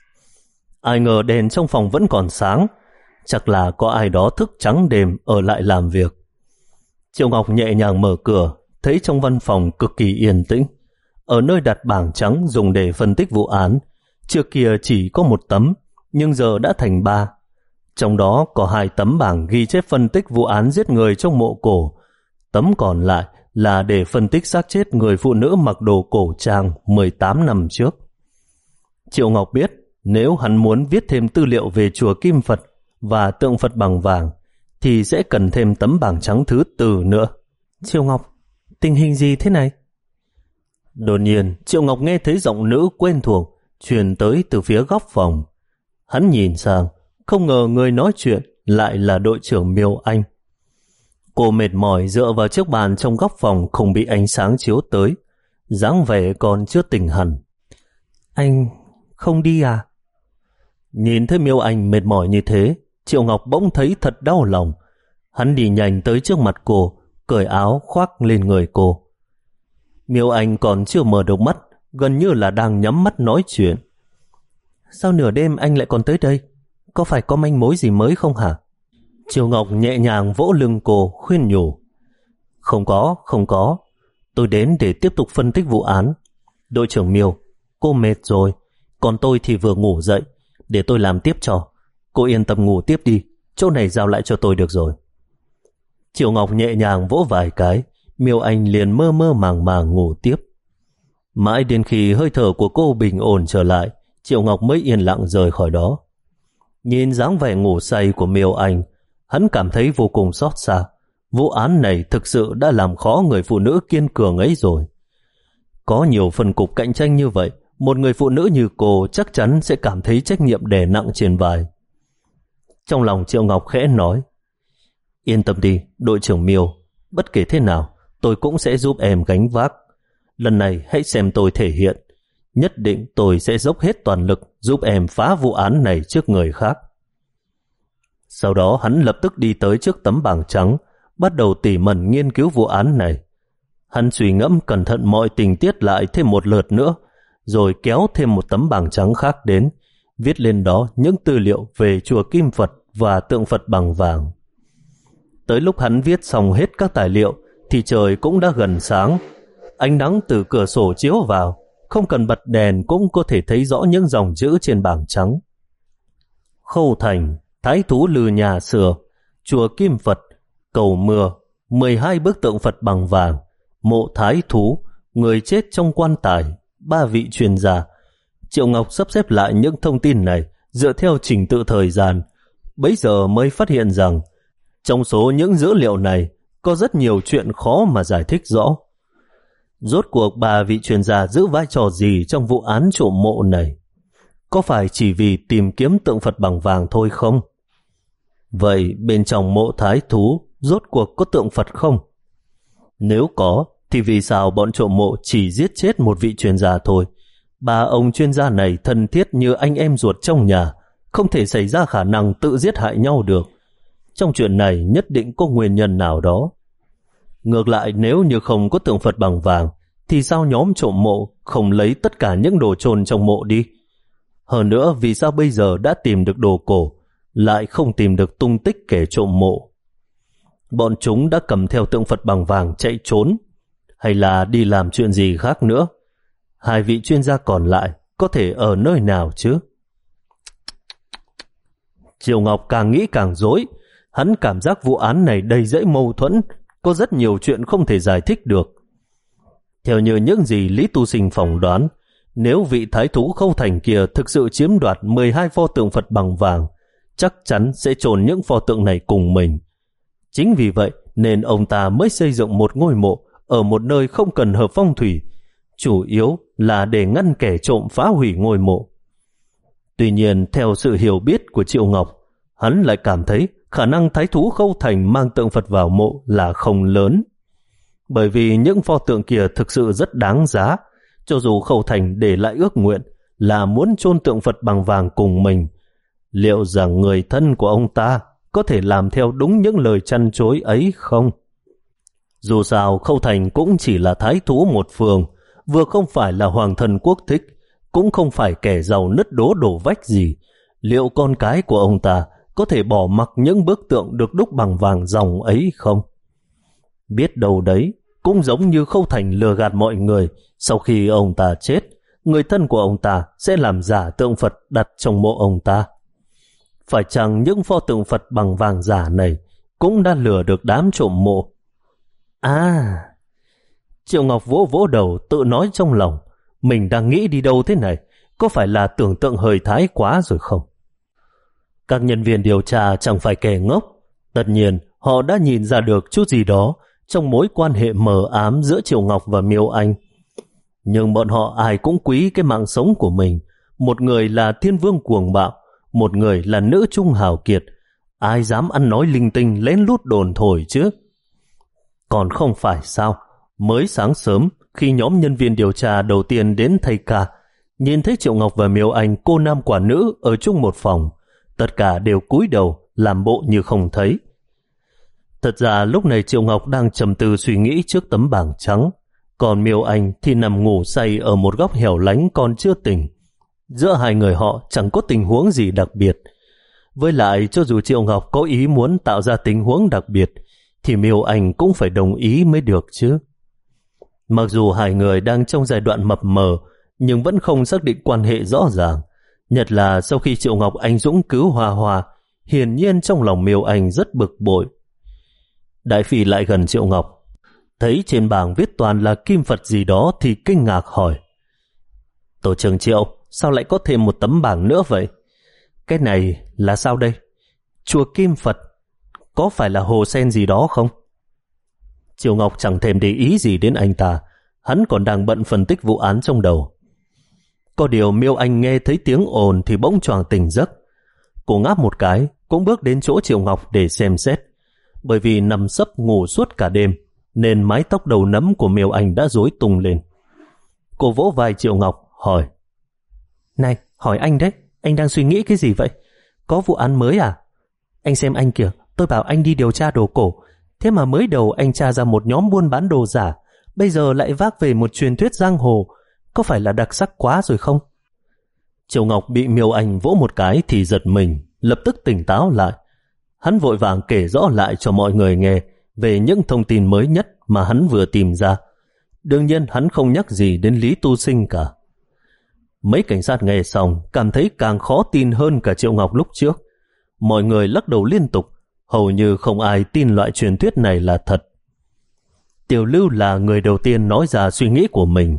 Ai ngờ đèn trong phòng vẫn còn sáng, chắc là có ai đó thức trắng đêm ở lại làm việc. Triệu Ngọc nhẹ nhàng mở cửa, thấy trong văn phòng cực kỳ yên tĩnh. Ở nơi đặt bảng trắng dùng để phân tích vụ án, trước kia chỉ có một tấm, nhưng giờ đã thành ba. Trong đó có hai tấm bảng ghi chép phân tích vụ án giết người trong mộ cổ. Tấm còn lại là để phân tích xác chết người phụ nữ mặc đồ cổ trang mười tám năm trước. Triệu Ngọc biết nếu hắn muốn viết thêm tư liệu về chùa Kim Phật và tượng Phật bằng vàng thì sẽ cần thêm tấm bảng trắng thứ tư nữa. Triệu Ngọc, tình hình gì thế này? Đột nhiên Triệu Ngọc nghe thấy giọng nữ quen thuộc truyền tới từ phía góc phòng. Hắn nhìn sang, không ngờ người nói chuyện lại là đội trưởng Miêu Anh. Cô mệt mỏi dựa vào chiếc bàn trong góc phòng không bị ánh sáng chiếu tới, dáng vẻ còn chưa tỉnh hẳn. Anh không đi à? Nhìn thấy Miêu Anh mệt mỏi như thế, Triệu Ngọc bỗng thấy thật đau lòng. Hắn đi nhanh tới trước mặt cô, cởi áo khoác lên người cô. Miêu Anh còn chưa mở được mắt, gần như là đang nhắm mắt nói chuyện. Sao nửa đêm anh lại còn tới đây? Có phải có manh mối gì mới không hả? Triệu Ngọc nhẹ nhàng vỗ lưng cô, khuyên nhủ. Không có, không có. Tôi đến để tiếp tục phân tích vụ án. Đội trưởng Miêu, cô mệt rồi, còn tôi thì vừa ngủ dậy, để tôi làm tiếp cho. Cô yên tâm ngủ tiếp đi, chỗ này giao lại cho tôi được rồi. Triệu Ngọc nhẹ nhàng vỗ vài cái, Miêu Anh liền mơ mơ màng màng ngủ tiếp. Mãi đến khi hơi thở của cô bình ổn trở lại, Triệu Ngọc mới yên lặng rời khỏi đó. Nhìn dáng vẻ ngủ say của Miêu Anh, hắn cảm thấy vô cùng xót xa. Vụ án này thực sự đã làm khó người phụ nữ kiên cường ấy rồi. Có nhiều phân cục cạnh tranh như vậy, một người phụ nữ như cô chắc chắn sẽ cảm thấy trách nhiệm đè nặng trên vai. Trong lòng Triệu Ngọc khẽ nói, yên tâm đi, đội trưởng Miêu, bất kể thế nào, tôi cũng sẽ giúp em gánh vác. Lần này hãy xem tôi thể hiện. Nhất định tôi sẽ dốc hết toàn lực giúp em phá vụ án này trước người khác. Sau đó hắn lập tức đi tới trước tấm bảng trắng, bắt đầu tỉ mẩn nghiên cứu vụ án này. Hắn suy ngẫm cẩn thận mọi tình tiết lại thêm một lượt nữa, rồi kéo thêm một tấm bảng trắng khác đến, viết lên đó những tư liệu về chùa Kim Phật và tượng Phật bằng vàng. Tới lúc hắn viết xong hết các tài liệu thì trời cũng đã gần sáng. Ánh nắng từ cửa sổ chiếu vào, không cần bật đèn cũng có thể thấy rõ những dòng chữ trên bảng trắng. Khâu Thành, Thái Thú Lư Nhà Sửa, chùa Kim Phật, cầu mưa, mười hai bức tượng Phật bằng vàng, mộ Thái Thú, người chết trong quan tài, ba vị chuyên gia. Triệu Ngọc sắp xếp lại những thông tin này dựa theo trình tự thời gian, bấy giờ mới phát hiện rằng trong số những dữ liệu này có rất nhiều chuyện khó mà giải thích rõ. Rốt cuộc ba vị chuyên gia giữ vai trò gì trong vụ án trộm mộ này? Có phải chỉ vì tìm kiếm tượng Phật bằng vàng thôi không? Vậy bên trong mộ Thái Thú rốt cuộc có tượng Phật không? Nếu có, thì vì sao bọn trộm mộ chỉ giết chết một vị chuyên gia thôi? Ba ông chuyên gia này thân thiết như anh em ruột trong nhà, không thể xảy ra khả năng tự giết hại nhau được. Trong chuyện này nhất định có nguyên nhân nào đó. Ngược lại, nếu như không có tượng Phật bằng vàng, thì sao nhóm trộm mộ không lấy tất cả những đồ chôn trong mộ đi? Hơn nữa, vì sao bây giờ đã tìm được đồ cổ, lại không tìm được tung tích kẻ trộm mộ? Bọn chúng đã cầm theo tượng Phật bằng vàng chạy trốn, hay là đi làm chuyện gì khác nữa? Hai vị chuyên gia còn lại có thể ở nơi nào chứ? Triệu Ngọc càng nghĩ càng rối. Hắn cảm giác vụ án này đầy rẫy mâu thuẫn, có rất nhiều chuyện không thể giải thích được. Theo như những gì Lý Tu Sinh phỏng đoán, nếu vị thái thú Khâu Thành kia thực sự chiếm đoạt mười hai pho tượng Phật bằng vàng, chắc chắn sẽ chôn những pho tượng này cùng mình. Chính vì vậy nên ông ta mới xây dựng một ngôi mộ ở một nơi không cần hợp phong thủy, chủ yếu là để ngăn kẻ trộm phá hủy ngôi mộ. Tuy nhiên, theo sự hiểu biết của Triệu Ngọc, hắn lại cảm thấy khả năng thái thú Khâu Thành mang tượng Phật vào mộ là không lớn. Bởi vì những pho tượng kia thực sự rất đáng giá, cho dù Khâu Thành để lại ước nguyện là muốn chôn tượng Phật bằng vàng cùng mình, liệu rằng người thân của ông ta có thể làm theo đúng những lời chăn chối ấy không? Dù sao, Khâu Thành cũng chỉ là thái thú một phường, vừa không phải là hoàng thân quốc thích, cũng không phải kẻ giàu nứt đố đổ vách gì. Liệu con cái của ông ta có thể bỏ mặc những bức tượng được đúc bằng vàng ròng ấy không? Biết đâu đấy, cũng giống như Khâu Thành lừa gạt mọi người, sau khi ông ta chết, người thân của ông ta sẽ làm giả tượng Phật đặt trong mộ ông ta. Phải chăng những pho tượng Phật bằng vàng giả này cũng đã lừa được đám trộm mộ? À, Triệu Ngọc vỗ vỗ đầu tự nói trong lòng, mình đang nghĩ đi đâu thế này, có phải là tưởng tượng hơi thái quá rồi không? Các nhân viên điều tra chẳng phải kẻ ngốc, tất nhiên họ đã nhìn ra được chút gì đó trong mối quan hệ mờ ám giữa Triệu Ngọc và Miêu Anh. Nhưng bọn họ ai cũng quý cái mạng sống của mình, một người là thiên vương cuồng bạo, một người là nữ trung hào kiệt, ai dám ăn nói linh tinh lén lút đồn thổi chứ? Còn không phải sao, mới sáng sớm khi nhóm nhân viên điều tra đầu tiên đến thầy ca, nhìn thấy Triệu Ngọc và Miêu Anh cô nam quả nữ ở chung một phòng, tất cả đều cúi đầu làm bộ như không thấy. Thật ra lúc này Triệu Ngọc đang trầm tư suy nghĩ trước tấm bảng trắng, còn Miêu Anh thì nằm ngủ say ở một góc hẻo lánh còn chưa tỉnh. Giữa hai người họ chẳng có tình huống gì đặc biệt. Với lại cho dù Triệu Ngọc có ý muốn tạo ra tình huống đặc biệt, thì Miêu Anh cũng phải đồng ý mới được chứ. Mặc dù hai người đang trong giai đoạn mập mờ, nhưng vẫn không xác định quan hệ rõ ràng. Nhất là sau khi Triệu Ngọc anh dũng cứu Hoa Hoa, hiển nhiên trong lòng Miêu Anh rất bực bội. Đại Phi lại gần Triệu Ngọc, thấy trên bảng viết toàn là kim Phật gì đó thì kinh ngạc hỏi: Tổ trưởng Triệu, sao lại có thêm một tấm bảng nữa vậy? Cái này là sao đây? Chùa Kim Phật, có phải là hồ sen gì đó không? Triệu Ngọc chẳng thèm để ý gì đến anh ta, hắn còn đang bận phân tích vụ án trong đầu. Có điều Miêu Anh nghe thấy tiếng ồn thì bỗng choàng tỉnh giấc. Cô ngáp một cái, cũng bước đến chỗ Triệu Ngọc để xem xét. Bởi vì nằm sấp ngủ suốt cả đêm, nên mái tóc đầu nấm của Miêu Anh đã rối tung lên. Cô vỗ vai Triệu Ngọc, hỏi: Này, hỏi anh đấy, anh đang suy nghĩ cái gì vậy? Có vụ án mới à? Anh xem anh kìa, tôi bảo anh đi điều tra đồ cổ, thế mà mới đầu anh tra ra một nhóm buôn bán đồ giả, bây giờ lại vác về một truyền thuyết giang hồ, có phải là đặc sắc quá rồi không? Triệu Ngọc bị Miêu Anh vỗ một cái thì giật mình, lập tức tỉnh táo lại. Hắn vội vàng kể rõ lại cho mọi người nghe về những thông tin mới nhất mà hắn vừa tìm ra. Đương nhiên hắn không nhắc gì đến Lý Tu Sinh cả. Mấy cảnh sát nghe xong cảm thấy càng khó tin hơn cả Triệu Ngọc lúc trước. Mọi người lắc đầu liên tục, hầu như không ai tin loại truyền thuyết này là thật. Tiểu Lưu là người đầu tiên nói ra suy nghĩ của mình.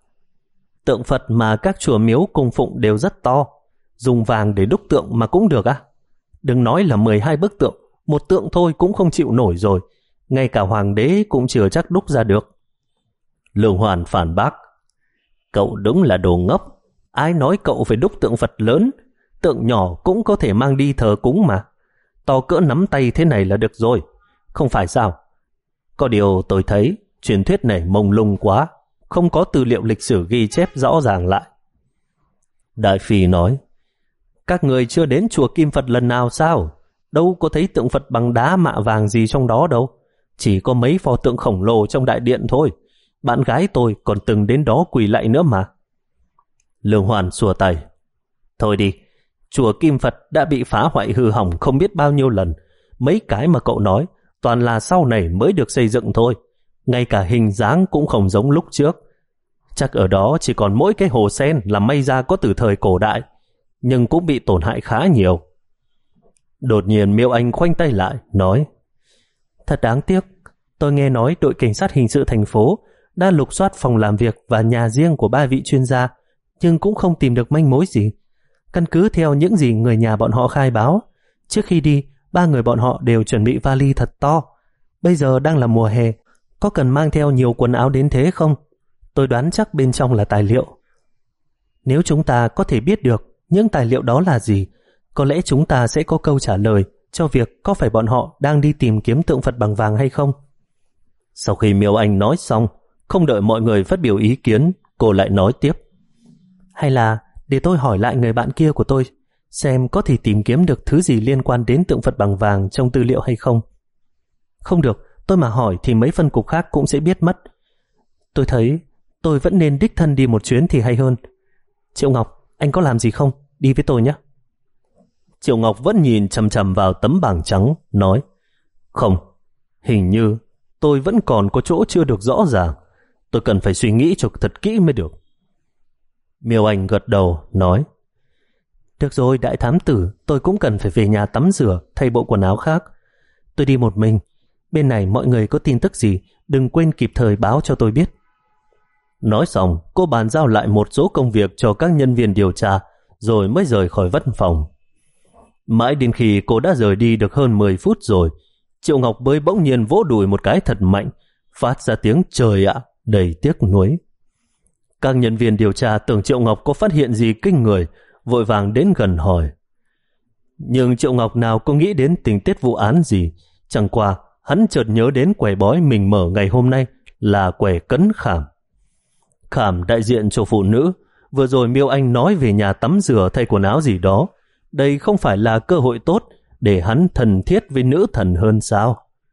Tượng Phật mà các chùa miếu cung phụng đều rất to, dùng vàng để đúc tượng mà cũng được à? Đừng nói là mười hai bức tượng, một tượng thôi cũng không chịu nổi rồi, ngay cả hoàng đế cũng chưa chắc đúc ra được. Lương Hoàn phản bác: Cậu đúng là đồ ngốc, ai nói cậu phải đúc tượng Phật lớn, tượng nhỏ cũng có thể mang đi thờ cúng mà. To cỡ nắm tay thế này là được rồi, không phải sao? Có điều tôi thấy truyền thuyết này mông lung quá, không có tư liệu lịch sử ghi chép rõ ràng lại. Đại Phi nói: Các người chưa đến chùa Kim Phật lần nào sao? Đâu có thấy tượng Phật bằng đá mạ vàng gì trong đó đâu. Chỉ có mấy pho tượng khổng lồ trong đại điện thôi. Bạn gái tôi còn từng đến đó quỳ lạy nữa mà. Lương Hoàn xua tay. Thôi đi, chùa Kim Phật đã bị phá hoại hư hỏng không biết bao nhiêu lần. Mấy cái mà cậu nói toàn là sau này mới được xây dựng thôi. Ngay cả hình dáng cũng không giống lúc trước. Chắc ở đó chỉ còn mỗi cái hồ sen là may ra có từ thời cổ đại, nhưng cũng bị tổn hại khá nhiều. Đột nhiên Miêu Anh khoanh tay lại, nói: Thật đáng tiếc, tôi nghe nói đội cảnh sát hình sự thành phố đã lục soát phòng làm việc và nhà riêng của ba vị chuyên gia, nhưng cũng không tìm được manh mối gì. Căn cứ theo những gì người nhà bọn họ khai báo, trước khi đi, ba người bọn họ đều chuẩn bị vali thật to. Bây giờ đang là mùa hè, có cần mang theo nhiều quần áo đến thế không? Tôi đoán chắc bên trong là tài liệu. Nếu chúng ta có thể biết được những tài liệu đó là gì, có lẽ chúng ta sẽ có câu trả lời cho việc có phải bọn họ đang đi tìm kiếm tượng Phật bằng vàng hay không. Sau khi Miêu Anh nói xong, không đợi mọi người phát biểu ý kiến, cô lại nói tiếp: Hay là để tôi hỏi lại người bạn kia của tôi, xem có thể tìm kiếm được thứ gì liên quan đến tượng Phật bằng vàng trong tư liệu hay không. Không được, tôi mà hỏi thì mấy phân cục khác cũng sẽ biết mất. Tôi thấy tôi vẫn nên đích thân đi một chuyến thì hay hơn. Triệu Ngọc, anh có làm gì không? Đi với tôi nhé. Triệu Ngọc vẫn nhìn chằm chằm vào tấm bảng trắng, nói: Không, hình như tôi vẫn còn có chỗ chưa được rõ ràng. Tôi cần phải suy nghĩ cho thật kỹ mới được. Miêu Anh gật đầu, nói: Được rồi, đại thám tử, tôi cũng cần phải về nhà tắm rửa, thay bộ quần áo khác. Tôi đi một mình. Bên này mọi người có tin tức gì, đừng quên kịp thời báo cho tôi biết. Nói xong, cô bàn giao lại một số công việc cho các nhân viên điều tra, rồi mới rời khỏi văn phòng. Mãi đến khi cô đã rời đi được hơn mười phút rồi, Triệu Ngọc mới bỗng nhiên vỗ đùi một cái thật mạnh, phát ra tiếng trời ạ, đầy tiếc nuối. Các nhân viên điều tra tưởng Triệu Ngọc có phát hiện gì kinh người, vội vàng đến gần hỏi. Nhưng Triệu Ngọc nào có nghĩ đến tình tiết vụ án gì, chẳng qua hắn chợt nhớ đến quẻ bói mình mở ngày hôm nay là quẻ Cấn Khảm. Khảm đại diện cho phụ nữ, vừa rồi Miêu Anh nói về nhà tắm rửa thay quần áo gì đó, đây không phải là cơ hội tốt để hắn thần thiết với nữ thần hơn sao?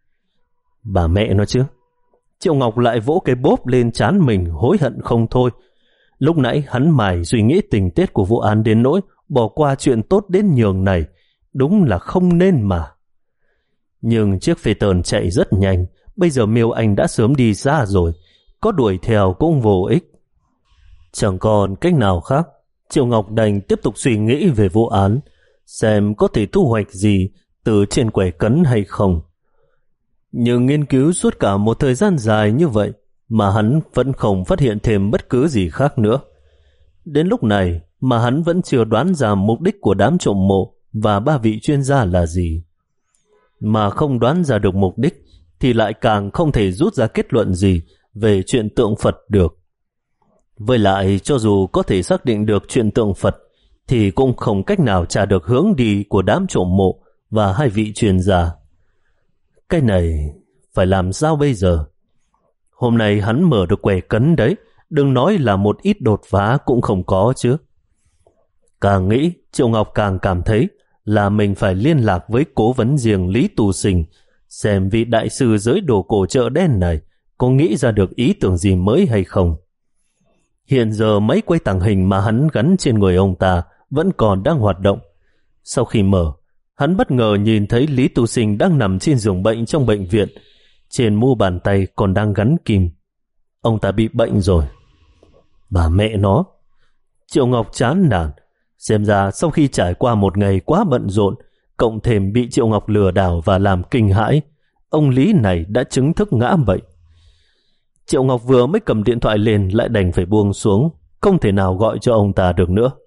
Bà mẹ nó chứ. Triệu Ngọc lại vỗ cái bốp lên trán mình, hối hận không thôi. Lúc nãy hắn mải suy nghĩ tình tiết của vụ án đến nỗi bỏ qua chuyện tốt đến nhường này, đúng là không nên mà. Nhưng chiếc phi tờn chạy rất nhanh, bây giờ Miêu Anh đã sớm đi xa rồi, có đuổi theo cũng vô ích. Chẳng còn cách nào khác, Triệu Ngọc đành tiếp tục suy nghĩ về vụ án, xem có thể thu hoạch gì từ trên quẻ Cấn hay không. Nhưng nghiên cứu suốt cả một thời gian dài như vậy mà hắn vẫn không phát hiện thêm bất cứ gì khác nữa. Đến lúc này mà hắn vẫn chưa đoán ra mục đích của đám trộm mộ và ba vị chuyên gia là gì. Mà không đoán ra được mục đích thì lại càng không thể rút ra kết luận gì về chuyện tượng Phật được. Với lại cho dù có thể xác định được chuyện tượng Phật thì cũng không cách nào tra được hướng đi của đám trộm mộ và hai vị chuyên gia. Cái này phải làm sao bây giờ? Hôm nay hắn mở được quẻ Cấn đấy, đừng nói là một ít đột phá cũng không có chứ. Càng nghĩ, Triệu Ngọc càng cảm thấy là mình phải liên lạc với cố vấn riêng Lý Tu Sinh, xem vị đại sư giới đồ cổ chợ đen này có nghĩ ra được ý tưởng gì mới hay không. Hiện giờ máy quay tàng hình mà hắn gắn trên người ông ta vẫn còn đang hoạt động. Sau khi mở, hắn bất ngờ nhìn thấy Lý Tu Sinh đang nằm trên giường bệnh trong bệnh viện, trên mu bàn tay còn đang gắn kim. Ông ta bị bệnh rồi. Bà mẹ nó! Triệu Ngọc chán nản. Xem ra sau khi trải qua một ngày quá bận rộn, cộng thêm bị Triệu Ngọc lừa đảo và làm kinh hãi, ông Lý này đã chứng thức ngã bệnh. Triệu Ngọc vừa mới cầm điện thoại lên lại đành phải buông xuống, không thể nào gọi cho ông ta được nữa.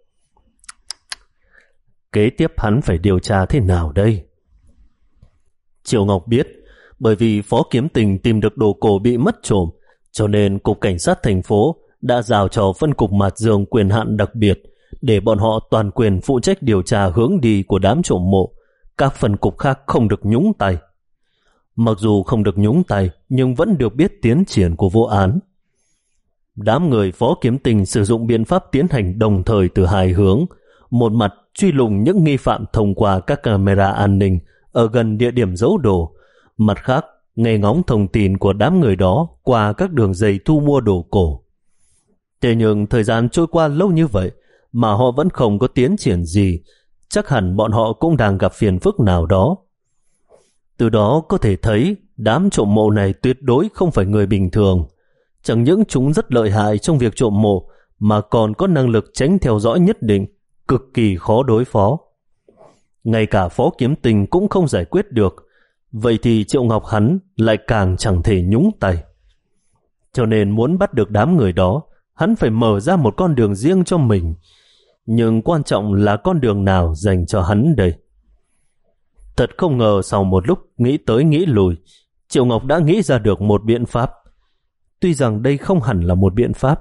Kế tiếp hắn phải điều tra thế nào đây? Triệu Ngọc biết, bởi vì Phó Kiếm Tình tìm được đồ cổ bị mất trộm, cho nên Cục Cảnh sát thành phố đã giao cho phân cục Mạt Dương quyền hạn đặc biệt để bọn họ toàn quyền phụ trách điều tra hướng đi của đám trộm mộ. Các phân cục khác không được nhúng tay. Mặc dù không được nhúng tay, nhưng vẫn được biết tiến triển của vụ án. Đám người Phó Kiếm Tình sử dụng biện pháp tiến hành đồng thời từ hai hướng. Một mặt truy lùng những nghi phạm thông qua các camera an ninh ở gần địa điểm giấu đồ, mặt khác nghe ngóng thông tin của đám người đó qua các đường dây thu mua đồ cổ. Thế nhưng thời gian trôi qua lâu như vậy mà họ vẫn không có tiến triển gì, chắc hẳn bọn họ cũng đang gặp phiền phức nào đó. Từ đó có thể thấy đám trộm mộ này tuyệt đối không phải người bình thường. Chẳng những chúng rất lợi hại trong việc trộm mộ mà còn có năng lực tránh theo dõi nhất định, cực kỳ khó đối phó. Ngay cả Phó Kiếm Tình cũng không giải quyết được, vậy thì Triệu Ngọc hắn lại càng chẳng thể nhúng tay. Cho nên muốn bắt được đám người đó, hắn phải mở ra một con đường riêng cho mình. Nhưng quan trọng là con đường nào dành cho hắn đây? Thật không ngờ sau một lúc nghĩ tới nghĩ lùi, Triệu Ngọc đã nghĩ ra được một biện pháp. Tuy rằng đây không hẳn là một biện pháp.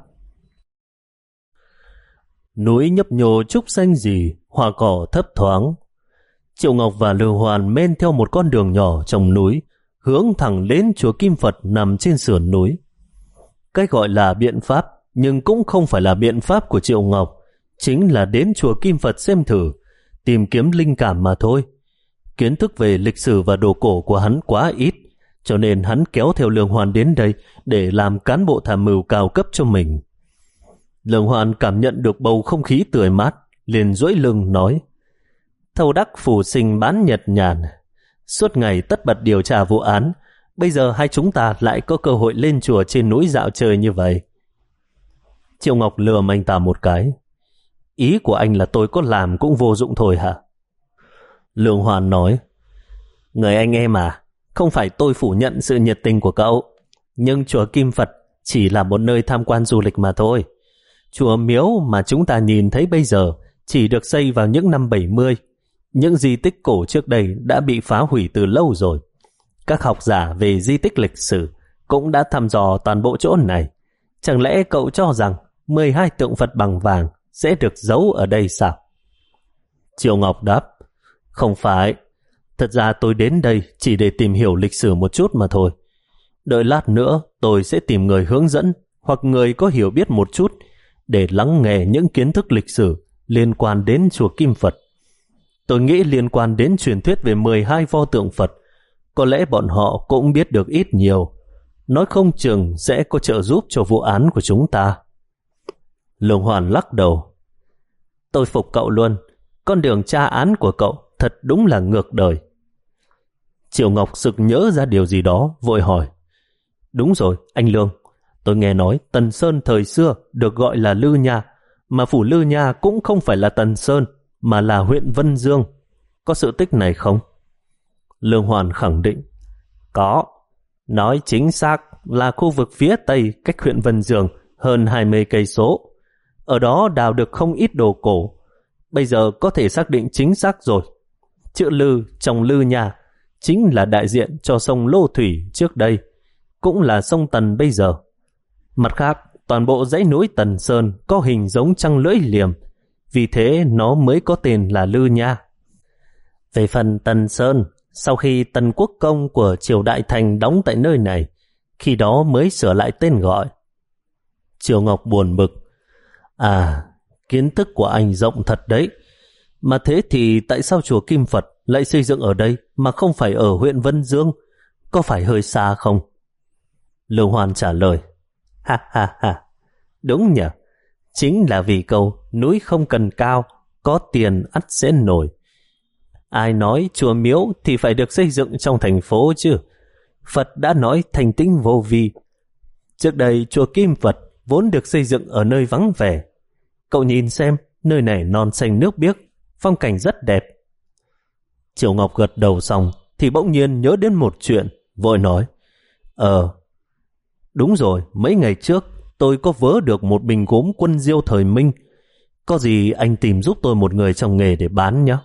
Núi nhấp nhô trúc xanh gì, hoa cỏ thấp thoáng. Triệu Ngọc và Lưu Hoàn men theo một con đường nhỏ trong núi, hướng thẳng đến chùa Kim Phật nằm trên sườn núi. Cái gọi là biện pháp, nhưng cũng không phải là biện pháp của Triệu Ngọc, chính là đến chùa Kim Phật xem thử, tìm kiếm linh cảm mà thôi. Kiến thức về lịch sử và đồ cổ của hắn quá ít, cho nên hắn kéo theo Lương Hoàn đến đây để làm cán bộ tham mưu cao cấp cho mình. Lương Hoàn cảm nhận được bầu không khí tươi mát, liền duỗi lưng nói: Thâu đắc phù sinh bán nhật nhàn, suốt ngày tất bật điều tra vụ án, bây giờ hai chúng ta lại có cơ hội lên chùa trên núi dạo chơi như vậy. Triệu Ngọc lườm anh ta một cái: Ý của anh là tôi có làm cũng vô dụng thôi hả? Lương Hoàn nói: Người anh em à, không phải tôi phủ nhận sự nhiệt tình của cậu, nhưng chùa Kim Phật chỉ là một nơi tham quan du lịch mà thôi. Chùa miếu mà chúng ta nhìn thấy bây giờ chỉ được xây vào những năm bảy mươi. Những di tích cổ trước đây đã bị phá hủy từ lâu rồi. Các học giả về di tích lịch sử cũng đã thăm dò toàn bộ chỗ này. Chẳng lẽ cậu cho rằng mười hai tượng Phật bằng vàng sẽ được giấu ở đây sao? Triệu Ngọc đáp: Không phải. Thật ra tôi đến đây chỉ để tìm hiểu lịch sử một chút mà thôi. Đợi lát nữa tôi sẽ tìm người hướng dẫn hoặc người có hiểu biết một chút để lắng nghe những kiến thức lịch sử liên quan đến chùa Kim Phật. Tôi nghĩ liên quan đến truyền thuyết về mười hai pho tượng Phật, có lẽ bọn họ cũng biết được ít nhiều, nói không chừng sẽ có trợ giúp cho vụ án của chúng ta. Lương Hoàn lắc đầu: Tôi phục cậu luôn, con đường tra án của cậu thật đúng là ngược đời. Triệu Ngọc sực nhớ ra điều gì đó, vội hỏi: Đúng rồi, anh Lương, tôi nghe nói Tần Sơn thời xưa được gọi là Lư Nha, mà phủ Lư Nha cũng không phải là Tần Sơn, mà là huyện Vân Dương. Có sự tích này không? Lương Hoàn khẳng định: Có. Nói chính xác là khu vực phía tây cách huyện Vân Dương hơn hai mươi cây số. Ở đó đào được không ít đồ cổ. Bây giờ có thể xác định chính xác rồi. Chữ Lư trong Lư Nha chính là đại diện cho sông Lô Thủy trước đây, cũng là sông Tần bây giờ. Mặt khác, toàn bộ dãy núi Tần Sơn có hình giống trăng lưỡi liềm, vì thế nó mới có tên là Lư Nha. Về phần Tần Sơn, sau khi Tần Quốc Công của triều Đại Thành đóng tại nơi này, khi đó mới sửa lại tên gọi. Triệu Ngọc buồn bực: À, kiến thức của anh rộng thật đấy. Mà thế thì tại sao chùa Kim Phật lại xây dựng ở đây mà không phải ở huyện Vân Dương? Có phải hơi xa không? Lương Hoàn trả lời: Ha ha ha, đúng nhỉ. Chính là vì câu núi không cần cao, có tiền ắt sẽ nổi. Ai nói chùa miếu thì phải được xây dựng trong thành phố chứ? Phật đã nói thành tĩnh vô vi. Trước đây chùa Kim Phật vốn được xây dựng ở nơi vắng vẻ. Cậu nhìn xem, nơi này non xanh nước biếc, phong cảnh rất đẹp. Triệu Ngọc gật đầu xong thì bỗng nhiên nhớ đến một chuyện, vội nói: Ờ, đúng rồi, mấy ngày trước tôi có vớ được một bình gốm quân diêu thời Minh. Có gì anh tìm giúp tôi một người trong nghề để bán nhé.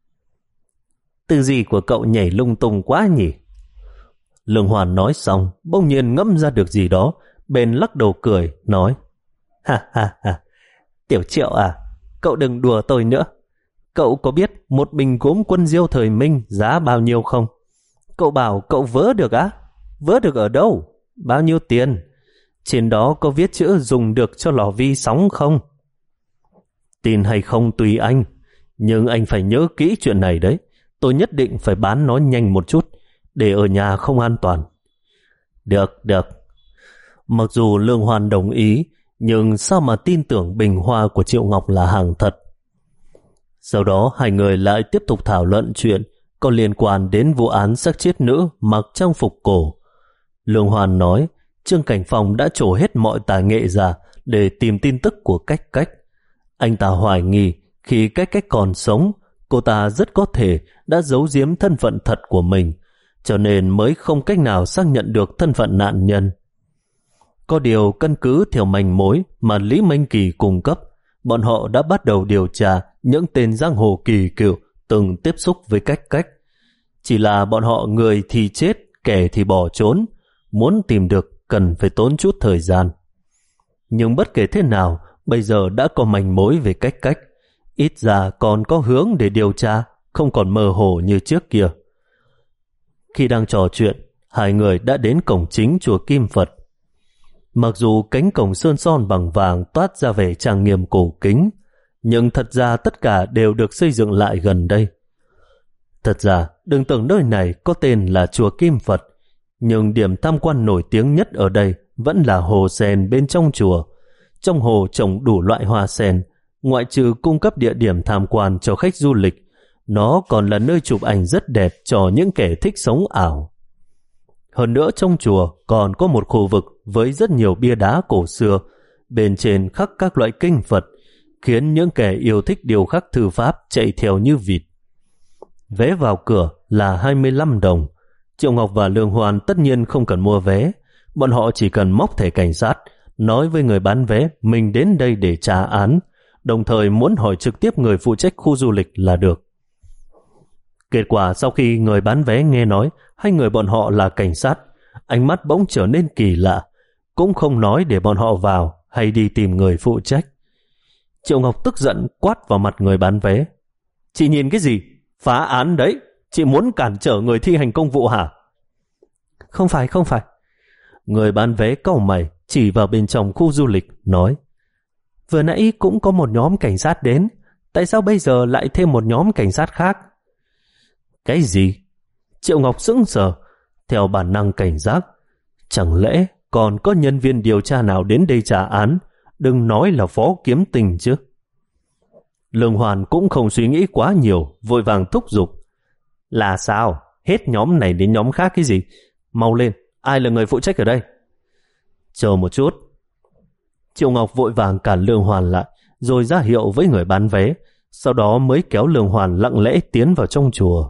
Tư gì của cậu nhảy lung tung quá nhỉ? Lương Hoàn nói xong, bỗng nhiên ngẫm ra được gì đó, bèn lắc đầu cười, nói: Ha ha ha, Tiểu Triệu à, cậu đừng đùa tôi nữa. Cậu có biết một bình gốm quân diêu thời Minh giá bao nhiêu không? Cậu bảo cậu vớ được á? Vớ được ở đâu? Bao nhiêu tiền? Trên đó có viết chữ dùng được cho lò vi sóng không? Tin hay không tùy anh, Nhưng anh phải nhớ kỹ chuyện này đấy. Tôi nhất định phải bán nó nhanh một chút, để ở nhà không an toàn. Được, được. Mặc dù Lương Hoan đồng ý, nhưng sao mà tin tưởng bình hoa của Triệu Ngọc là hàng thật. Sau đó hai người lại tiếp tục thảo luận chuyện có liên quan đến vụ án xác chết nữ mặc trang phục cổ. Lương Hoan nói Trương Cảnh Phong đã trổ hết mọi tài nghệ ra để tìm tin tức của Cách Cách. Anh ta hoài nghi khi Cách Cách còn sống, cô ta rất có thể đã giấu giếm thân phận thật của mình, cho nên mới không cách nào xác nhận được thân phận nạn nhân. Có điều căn cứ theo manh mối mà Lý Minh Kỳ cung cấp, bọn họ đã bắt đầu điều tra những tên giang hồ kỳ cựu từng tiếp xúc với Cách Cách. Chỉ là bọn họ người thì chết, kẻ thì bỏ trốn, muốn tìm được cần phải tốn chút thời gian. Nhưng bất kể thế nào, bây giờ đã có manh mối về Cách Cách, ít ra còn có hướng để điều tra, không còn mơ hồ như trước kia. Khi đang trò chuyện, hai người đã đến cổng chính chùa Kim Phật. Mặc dù cánh cổng sơn son bằng vàng toát ra vẻ trang nghiêm cổ kính, nhưng thật ra tất cả đều được xây dựng lại gần đây. Thật ra, đừng tưởng nơi này có tên là chùa Kim Phật, nhưng điểm tham quan nổi tiếng nhất ở đây vẫn là hồ sen bên trong chùa. Trong hồ trồng đủ loại hoa sen, ngoại trừ cung cấp địa điểm tham quan cho khách du lịch, nó còn là nơi chụp ảnh rất đẹp cho những kẻ thích sống ảo. Hơn nữa trong chùa còn có một khu vực với rất nhiều bia đá cổ xưa, bên trên khắc các loại kinh Phật, khiến những kẻ yêu thích điêu khắc thư pháp chạy theo như vịt. Vé vào cửa là hai mươi lăm đồng. Triệu Ngọc và Lương Hoan tất nhiên không cần mua vé, bọn họ chỉ cần móc thẻ cảnh sát, nói với người bán vé mình đến đây để trả án, đồng thời muốn hỏi trực tiếp người phụ trách khu du lịch là được. Kết quả sau khi người bán vé nghe nói hai người bọn họ là cảnh sát, ánh mắt bỗng trở nên kỳ lạ, cũng không nói để bọn họ vào hay đi tìm người phụ trách. Triệu Ngọc tức giận quát vào mặt người bán vé. Chị nhìn cái gì? Phá án đấy, chị muốn cản trở người thi hành công vụ hả? Không phải, không phải. Người bán vé cau mày chỉ vào bên trong khu du lịch, nói vừa nãy cũng có một nhóm cảnh sát đến, tại sao bây giờ lại thêm một nhóm cảnh sát khác? Cái gì? Triệu Ngọc sững sờ, theo bản năng cảnh giác. Chẳng lẽ còn có nhân viên điều tra nào đến đây trả án? Đừng nói là Phó Kiếm Tình chứ. Lương Hoàn cũng không suy nghĩ quá nhiều, vội vàng thúc giục. Là sao? Hết nhóm này đến nhóm khác cái gì? Mau lên, ai là người phụ trách ở đây? Chờ một chút. Triệu Ngọc vội vàng cản Lương Hoàn lại, rồi ra hiệu với người bán vé, sau đó mới kéo Lương Hoàn lặng lẽ tiến vào trong chùa.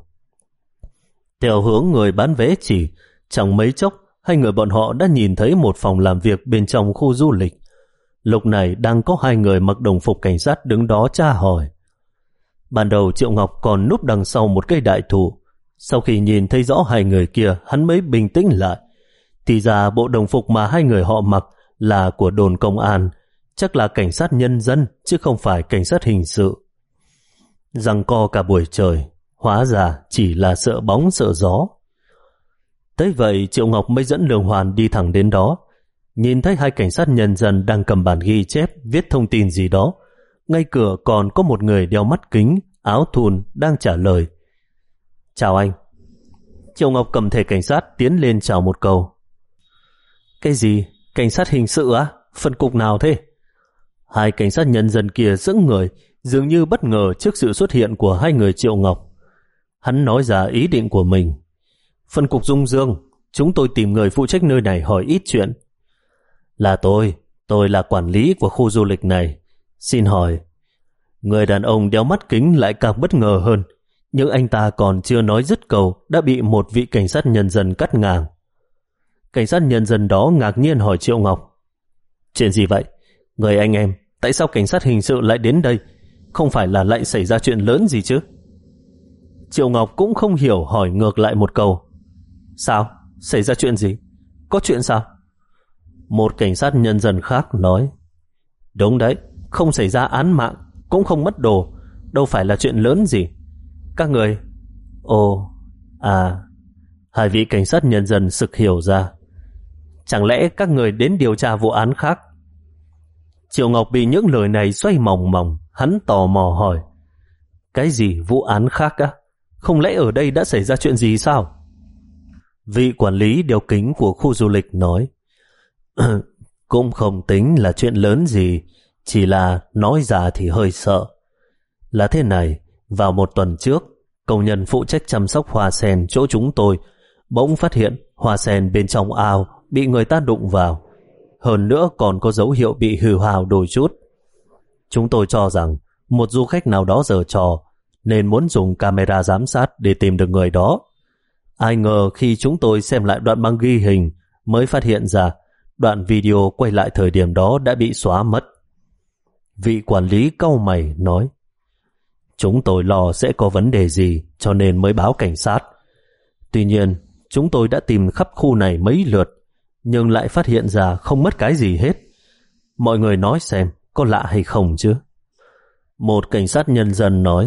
Theo hướng người bán vé chỉ, chẳng mấy chốc, hai người bọn họ đã nhìn thấy một phòng làm việc bên trong khu du lịch. Lúc này đang có hai người mặc đồng phục cảnh sát đứng đó tra hỏi. Ban đầu Triệu Ngọc còn núp đằng sau một cây đại thụ. Sau khi nhìn thấy rõ hai người kia, hắn mới bình tĩnh lại. Thì ra bộ đồng phục mà hai người họ mặc là của đồn công an, chắc là cảnh sát nhân dân chứ không phải cảnh sát hình sự. Giằng co cả buổi trời, hóa ra chỉ là sợ bóng sợ gió. Thế vậy Triệu Ngọc mới dẫn Lương Hoàn đi thẳng đến đó. Nhìn thấy hai cảnh sát nhân dân đang cầm bản ghi chép viết thông tin gì đó. Ngay cửa còn có một người đeo mắt kính, áo thun đang trả lời. Chào anh. Triệu Ngọc cầm thẻ cảnh sát tiến lên chào một câu. Cái gì? Cảnh sát hình sự á? Phân cục nào thế? Hai cảnh sát nhân dân kia sững người, dường như bất ngờ trước sự xuất hiện của hai người Triệu Ngọc. Hắn nói ra ý định của mình. Phân cục Dung Dương, chúng tôi tìm người phụ trách nơi này hỏi ít chuyện. Là tôi, tôi là quản lý của khu du lịch này. Xin hỏi. Người đàn ông đeo mắt kính lại càng bất ngờ hơn, nhưng anh ta còn chưa nói dứt câu đã bị một vị cảnh sát nhân dân cắt ngang. Cảnh sát nhân dân đó ngạc nhiên hỏi Triệu Ngọc. Chuyện gì vậy? Người anh em, tại sao cảnh sát hình sự lại đến đây? Không phải là lại xảy ra chuyện lớn gì chứ? Triệu Ngọc cũng không hiểu, hỏi ngược lại một câu. Sao? Xảy ra chuyện gì? Có chuyện sao? Một cảnh sát nhân dân khác nói. Đúng đấy, không xảy ra án mạng, cũng không mất đồ, đâu phải là chuyện lớn gì. Các người... Ồ, à... Hai vị cảnh sát nhân dân sực hiểu ra. Chẳng lẽ các người đến điều tra vụ án khác? Triệu Ngọc bị những lời này xoay mòng mòng, hắn tò mò hỏi. Cái gì vụ án khác á? Không lẽ ở đây đã xảy ra chuyện gì sao? Vị quản lý điều kính của khu du lịch nói, cũng không tính là chuyện lớn gì, chỉ là nói ra thì hơi sợ. Là thế này, vào một tuần trước, công nhân phụ trách chăm sóc hoa sen chỗ chúng tôi bỗng phát hiện hoa sen bên trong ao bị người ta đụng vào. Hơn nữa còn có dấu hiệu bị hư hao đôi chút. Chúng tôi cho rằng một du khách nào đó giở trò nên muốn dùng camera giám sát để tìm được người đó. Ai ngờ khi chúng tôi xem lại đoạn băng ghi hình mới phát hiện ra đoạn video quay lại thời điểm đó đã bị xóa mất. Vị quản lý cau mày nói, chúng tôi lo sẽ có vấn đề gì cho nên mới báo cảnh sát. Tuy nhiên, chúng tôi đã tìm khắp khu này mấy lượt, nhưng lại phát hiện ra không mất cái gì hết. Mọi người nói xem, có lạ hay không chứ? Một cảnh sát nhân dân nói,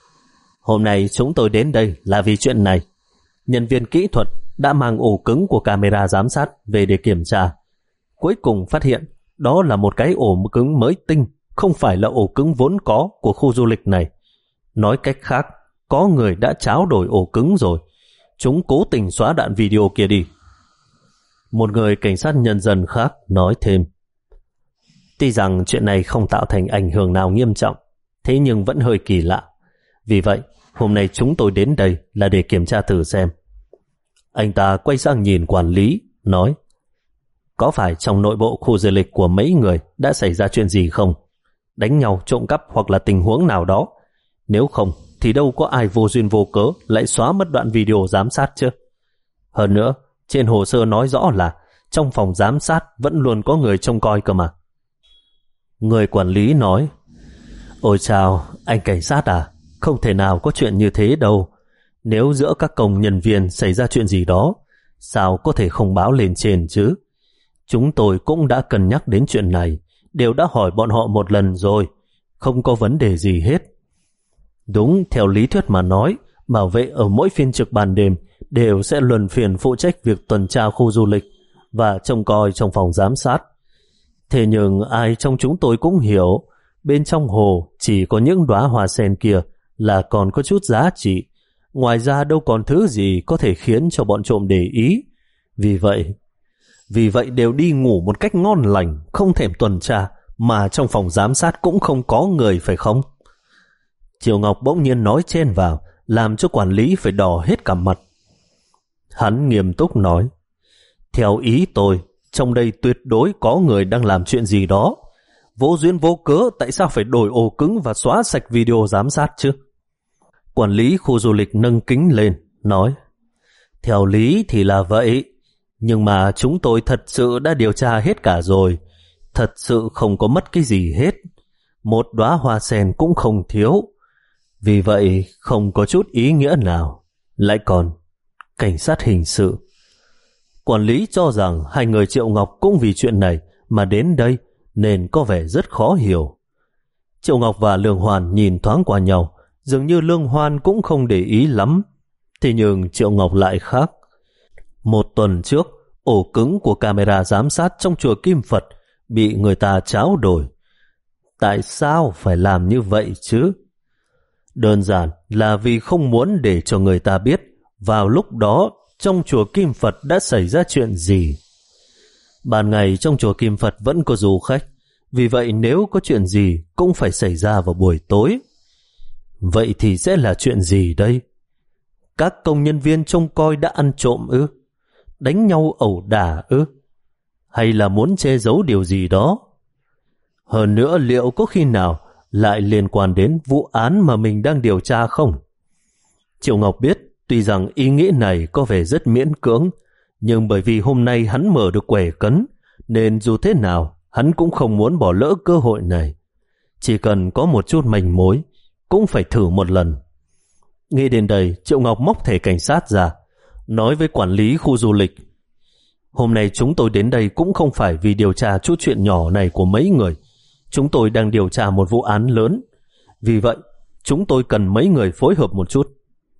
hôm nay chúng tôi đến đây là vì chuyện này. Nhân viên kỹ thuật đã mang ổ cứng của camera giám sát về để kiểm tra. Cuối cùng phát hiện đó là một cái ổ cứng mới tinh, không phải là ổ cứng vốn có của khu du lịch này. Nói cách khác, có người đã tráo đổi ổ cứng rồi. Chúng cố tình xóa đoạn video kia đi. Một người cảnh sát nhân dân khác nói thêm, tuy rằng chuyện này không tạo thành ảnh hưởng nào nghiêm trọng, thế nhưng vẫn hơi kỳ lạ. Vì vậy, hôm nay chúng tôi đến đây là để kiểm tra thử xem. Anh ta quay sang nhìn quản lý, nói, có phải trong nội bộ khu du lịch của mấy người đã xảy ra chuyện gì không? Đánh nhau, trộm cắp hoặc là tình huống nào đó? Nếu không, thì đâu có ai vô duyên vô cớ lại xóa mất đoạn video giám sát chứ? Hơn nữa, trên hồ sơ nói rõ là trong phòng giám sát vẫn luôn có người trông coi cơ mà. Người quản lý nói, ôi chào, anh cảnh sát à? Không thể nào có chuyện như thế đâu. Nếu giữa các công nhân viên xảy ra chuyện gì đó, sao có thể không báo lên trên chứ? Chúng tôi cũng đã cân nhắc đến chuyện này, đều đã hỏi bọn họ một lần rồi, không có vấn đề gì hết. Đúng, theo lý thuyết mà nói, bảo vệ ở mỗi phiên trực ban đêm đều sẽ luân phiền phụ trách việc tuần tra khu du lịch và trông coi trong phòng giám sát. Thế nhưng ai trong chúng tôi cũng hiểu, bên trong hồ chỉ có những đóa hoa sen kia là còn có chút giá trị, ngoài ra đâu còn thứ gì có thể khiến cho bọn trộm để ý. Vì vậy, vì vậy đều đi ngủ một cách ngon lành, không thèm tuần tra, mà trong phòng giám sát cũng không có người phải không? Triệu Ngọc bỗng nhiên nói chen vào, làm cho quản lý phải đỏ hết cả mặt. Hắn nghiêm túc nói, theo ý tôi, trong đây tuyệt đối có người đang làm chuyện gì đó. Vô duyên vô cớ tại sao phải đổi ổ cứng và xóa sạch video giám sát chứ? Quản lý khu du lịch nâng kính lên, nói, theo lý thì là vậy, nhưng mà chúng tôi thật sự đã điều tra hết cả rồi, thật sự không có mất cái gì hết, một đóa hoa sen cũng không thiếu, vì vậy không có chút ý nghĩa nào. Lại còn cảnh sát hình sự. Quản lý cho rằng hai người Triệu Ngọc cũng vì chuyện này mà đến đây, nên có vẻ rất khó hiểu. Triệu Ngọc và Lương Hoan nhìn thoáng qua nhau, dường như Lương Hoan cũng không để ý lắm. Thế nhưng Triệu Ngọc lại khác. Một tuần trước, ổ cứng của camera giám sát trong chùa Kim Phật bị người ta tráo đổi. Tại sao phải làm như vậy chứ? Đơn giản là vì không muốn để cho người ta biết vào lúc đó trong chùa Kim Phật đã xảy ra chuyện gì. Ban ngày trong chùa Kim Phật vẫn có du khách, vì vậy nếu có chuyện gì cũng phải xảy ra vào buổi tối. Vậy thì sẽ là chuyện gì đây? Các công nhân viên trông coi đã ăn trộm ư? Đánh nhau ẩu đả ư? Hay là muốn che giấu điều gì đó? Hơn nữa liệu có khi nào lại liên quan đến vụ án mà mình đang điều tra không? Triệu Ngọc biết tuy rằng ý nghĩ này có vẻ rất miễn cưỡng, nhưng bởi vì hôm nay hắn mở được quẻ cấn, nên dù thế nào hắn cũng không muốn bỏ lỡ cơ hội này. Chỉ cần có một chút manh mối, cũng phải thử một lần. Nghe đến đây, Triệu Ngọc móc thẻ cảnh sát ra, nói với quản lý khu du lịch, hôm nay chúng tôi đến đây cũng không phải vì điều tra chút chuyện nhỏ này của mấy người. Chúng tôi đang điều tra một vụ án lớn. Vì vậy, chúng tôi cần mấy người phối hợp một chút.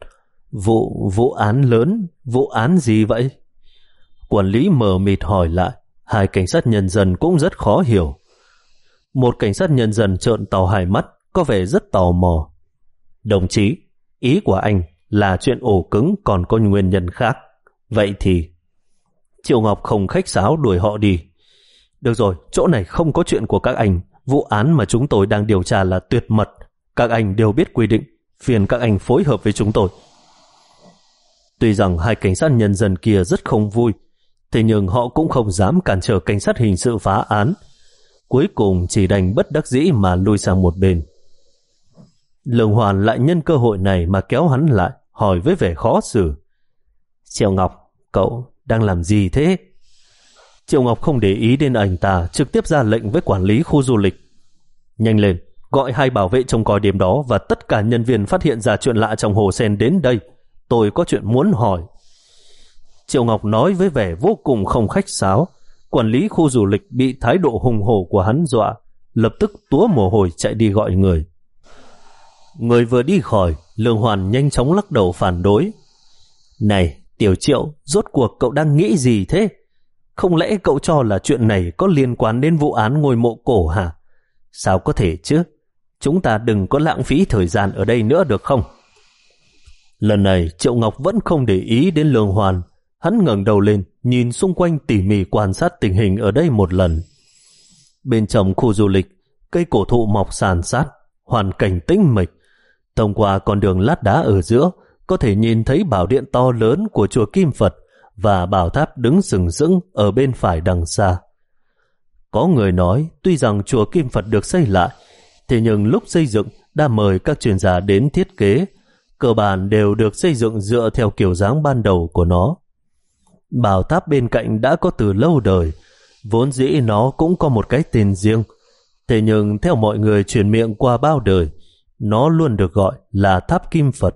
Vụ, vụ án lớn? Vụ án gì vậy? Quản lý mờ mịt hỏi lại. Hai cảnh sát nhân dân cũng rất khó hiểu. Một cảnh sát nhân dân trợn to hai mắt, có vẻ rất tò mò. Đồng chí, ý của anh là chuyện ổ cứng còn có nguyên nhân khác. Vậy thì... Triệu Ngọc không khách sáo đuổi họ đi. Được rồi, chỗ này không có chuyện của các anh. Vụ án mà chúng tôi đang điều tra là tuyệt mật. Các anh đều biết quy định, phiền các anh phối hợp với chúng tôi. Tuy rằng hai cảnh sát nhân dân kia rất không vui, thế nhưng họ cũng không dám cản trở cảnh sát hình sự phá án. Cuối cùng chỉ đành bất đắc dĩ mà lui sang một bên. Lương Hoàn lại nhân cơ hội này mà kéo hắn lại, hỏi với vẻ khó xử. Triệu Ngọc, cậu đang làm gì thế? Triệu Ngọc không để ý đến anh ta, trực tiếp ra lệnh với quản lý khu du lịch. Nhanh lên, gọi hai bảo vệ trông coi đêm đó và tất cả nhân viên phát hiện ra chuyện lạ trong hồ sen đến đây. Tôi có chuyện muốn hỏi. Triệu Ngọc nói với vẻ vô cùng không khách sáo. Quản lý khu du lịch bị thái độ hùng hổ của hắn dọa, lập tức túa mồ hôi chạy đi gọi người. Người vừa đi khỏi, Lương Hoàn nhanh chóng lắc đầu phản đối. Này, Tiểu Triệu, rốt cuộc cậu đang nghĩ gì thế? Không lẽ cậu cho là chuyện này có liên quan đến vụ án ngôi mộ cổ hả? Sao có thể chứ? Chúng ta đừng có lãng phí thời gian ở đây nữa được không? Lần này Triệu Ngọc vẫn không để ý đến Lương Hoàn. Hắn ngẩng đầu lên, nhìn xung quanh tỉ mỉ quan sát tình hình ở đây một lần. Bên trong khu du lịch, cây cổ thụ mọc san sát, hoàn cảnh tĩnh mịch. Thông qua con đường lát đá ở giữa, có thể nhìn thấy bảo điện to lớn của chùa Kim Phật và bảo tháp đứng sừng sững ở bên phải đằng xa. Có người nói, tuy rằng chùa Kim Phật được xây lại, thế nhưng lúc xây dựng đã mời các chuyên gia đến thiết kế, cơ bản đều được xây dựng dựa theo kiểu dáng ban đầu của nó. Bảo tháp bên cạnh đã có từ lâu đời, vốn dĩ nó cũng có một cái tên riêng, thế nhưng theo mọi người truyền miệng qua bao đời, nó luôn được gọi là tháp Kim Phật.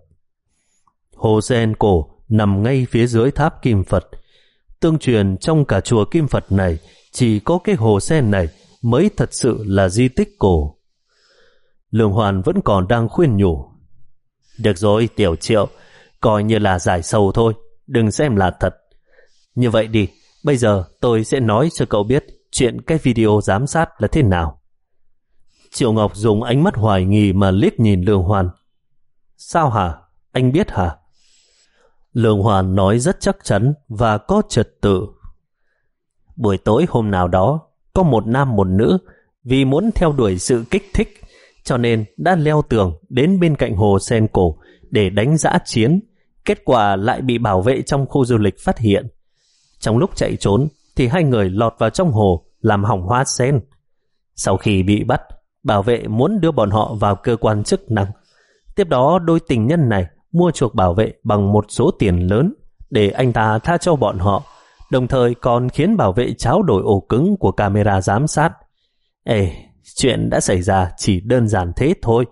Hồ sen cổ nằm ngay phía dưới tháp Kim Phật. Tương truyền trong cả chùa Kim Phật này, chỉ có cái hồ sen này mới thật sự là di tích cổ. Lương Hoàn vẫn còn đang khuyên nhủ. Được rồi, Tiểu Triệu, coi như là giải sầu thôi, đừng xem là thật. Như vậy đi, bây giờ tôi sẽ nói cho cậu biết chuyện cái video giám sát là thế nào. Triệu Ngọc dùng ánh mắt hoài nghi mà liếc nhìn Lương Hoàn. Sao hả? Anh biết hả? Lương Hoàn nói rất chắc chắn và có trật tự. Buổi tối hôm nào đó, có một nam một nữ vì muốn theo đuổi sự kích thích, cho nên đã leo tường đến bên cạnh hồ sen cổ để đánh dã chiến. Kết quả lại bị bảo vệ trong khu du lịch phát hiện. Trong lúc chạy trốn thì hai người lọt vào trong hồ làm hỏng hoa sen. Sau khi bị bắt, bảo vệ muốn đưa bọn họ vào cơ quan chức năng. Tiếp đó đôi tình nhân này mua chuộc bảo vệ bằng một số tiền lớn để anh ta tha cho bọn họ, đồng thời còn khiến bảo vệ tráo đổi ổ cứng của camera giám sát. Ê, chuyện đã xảy ra chỉ đơn giản thế thôi.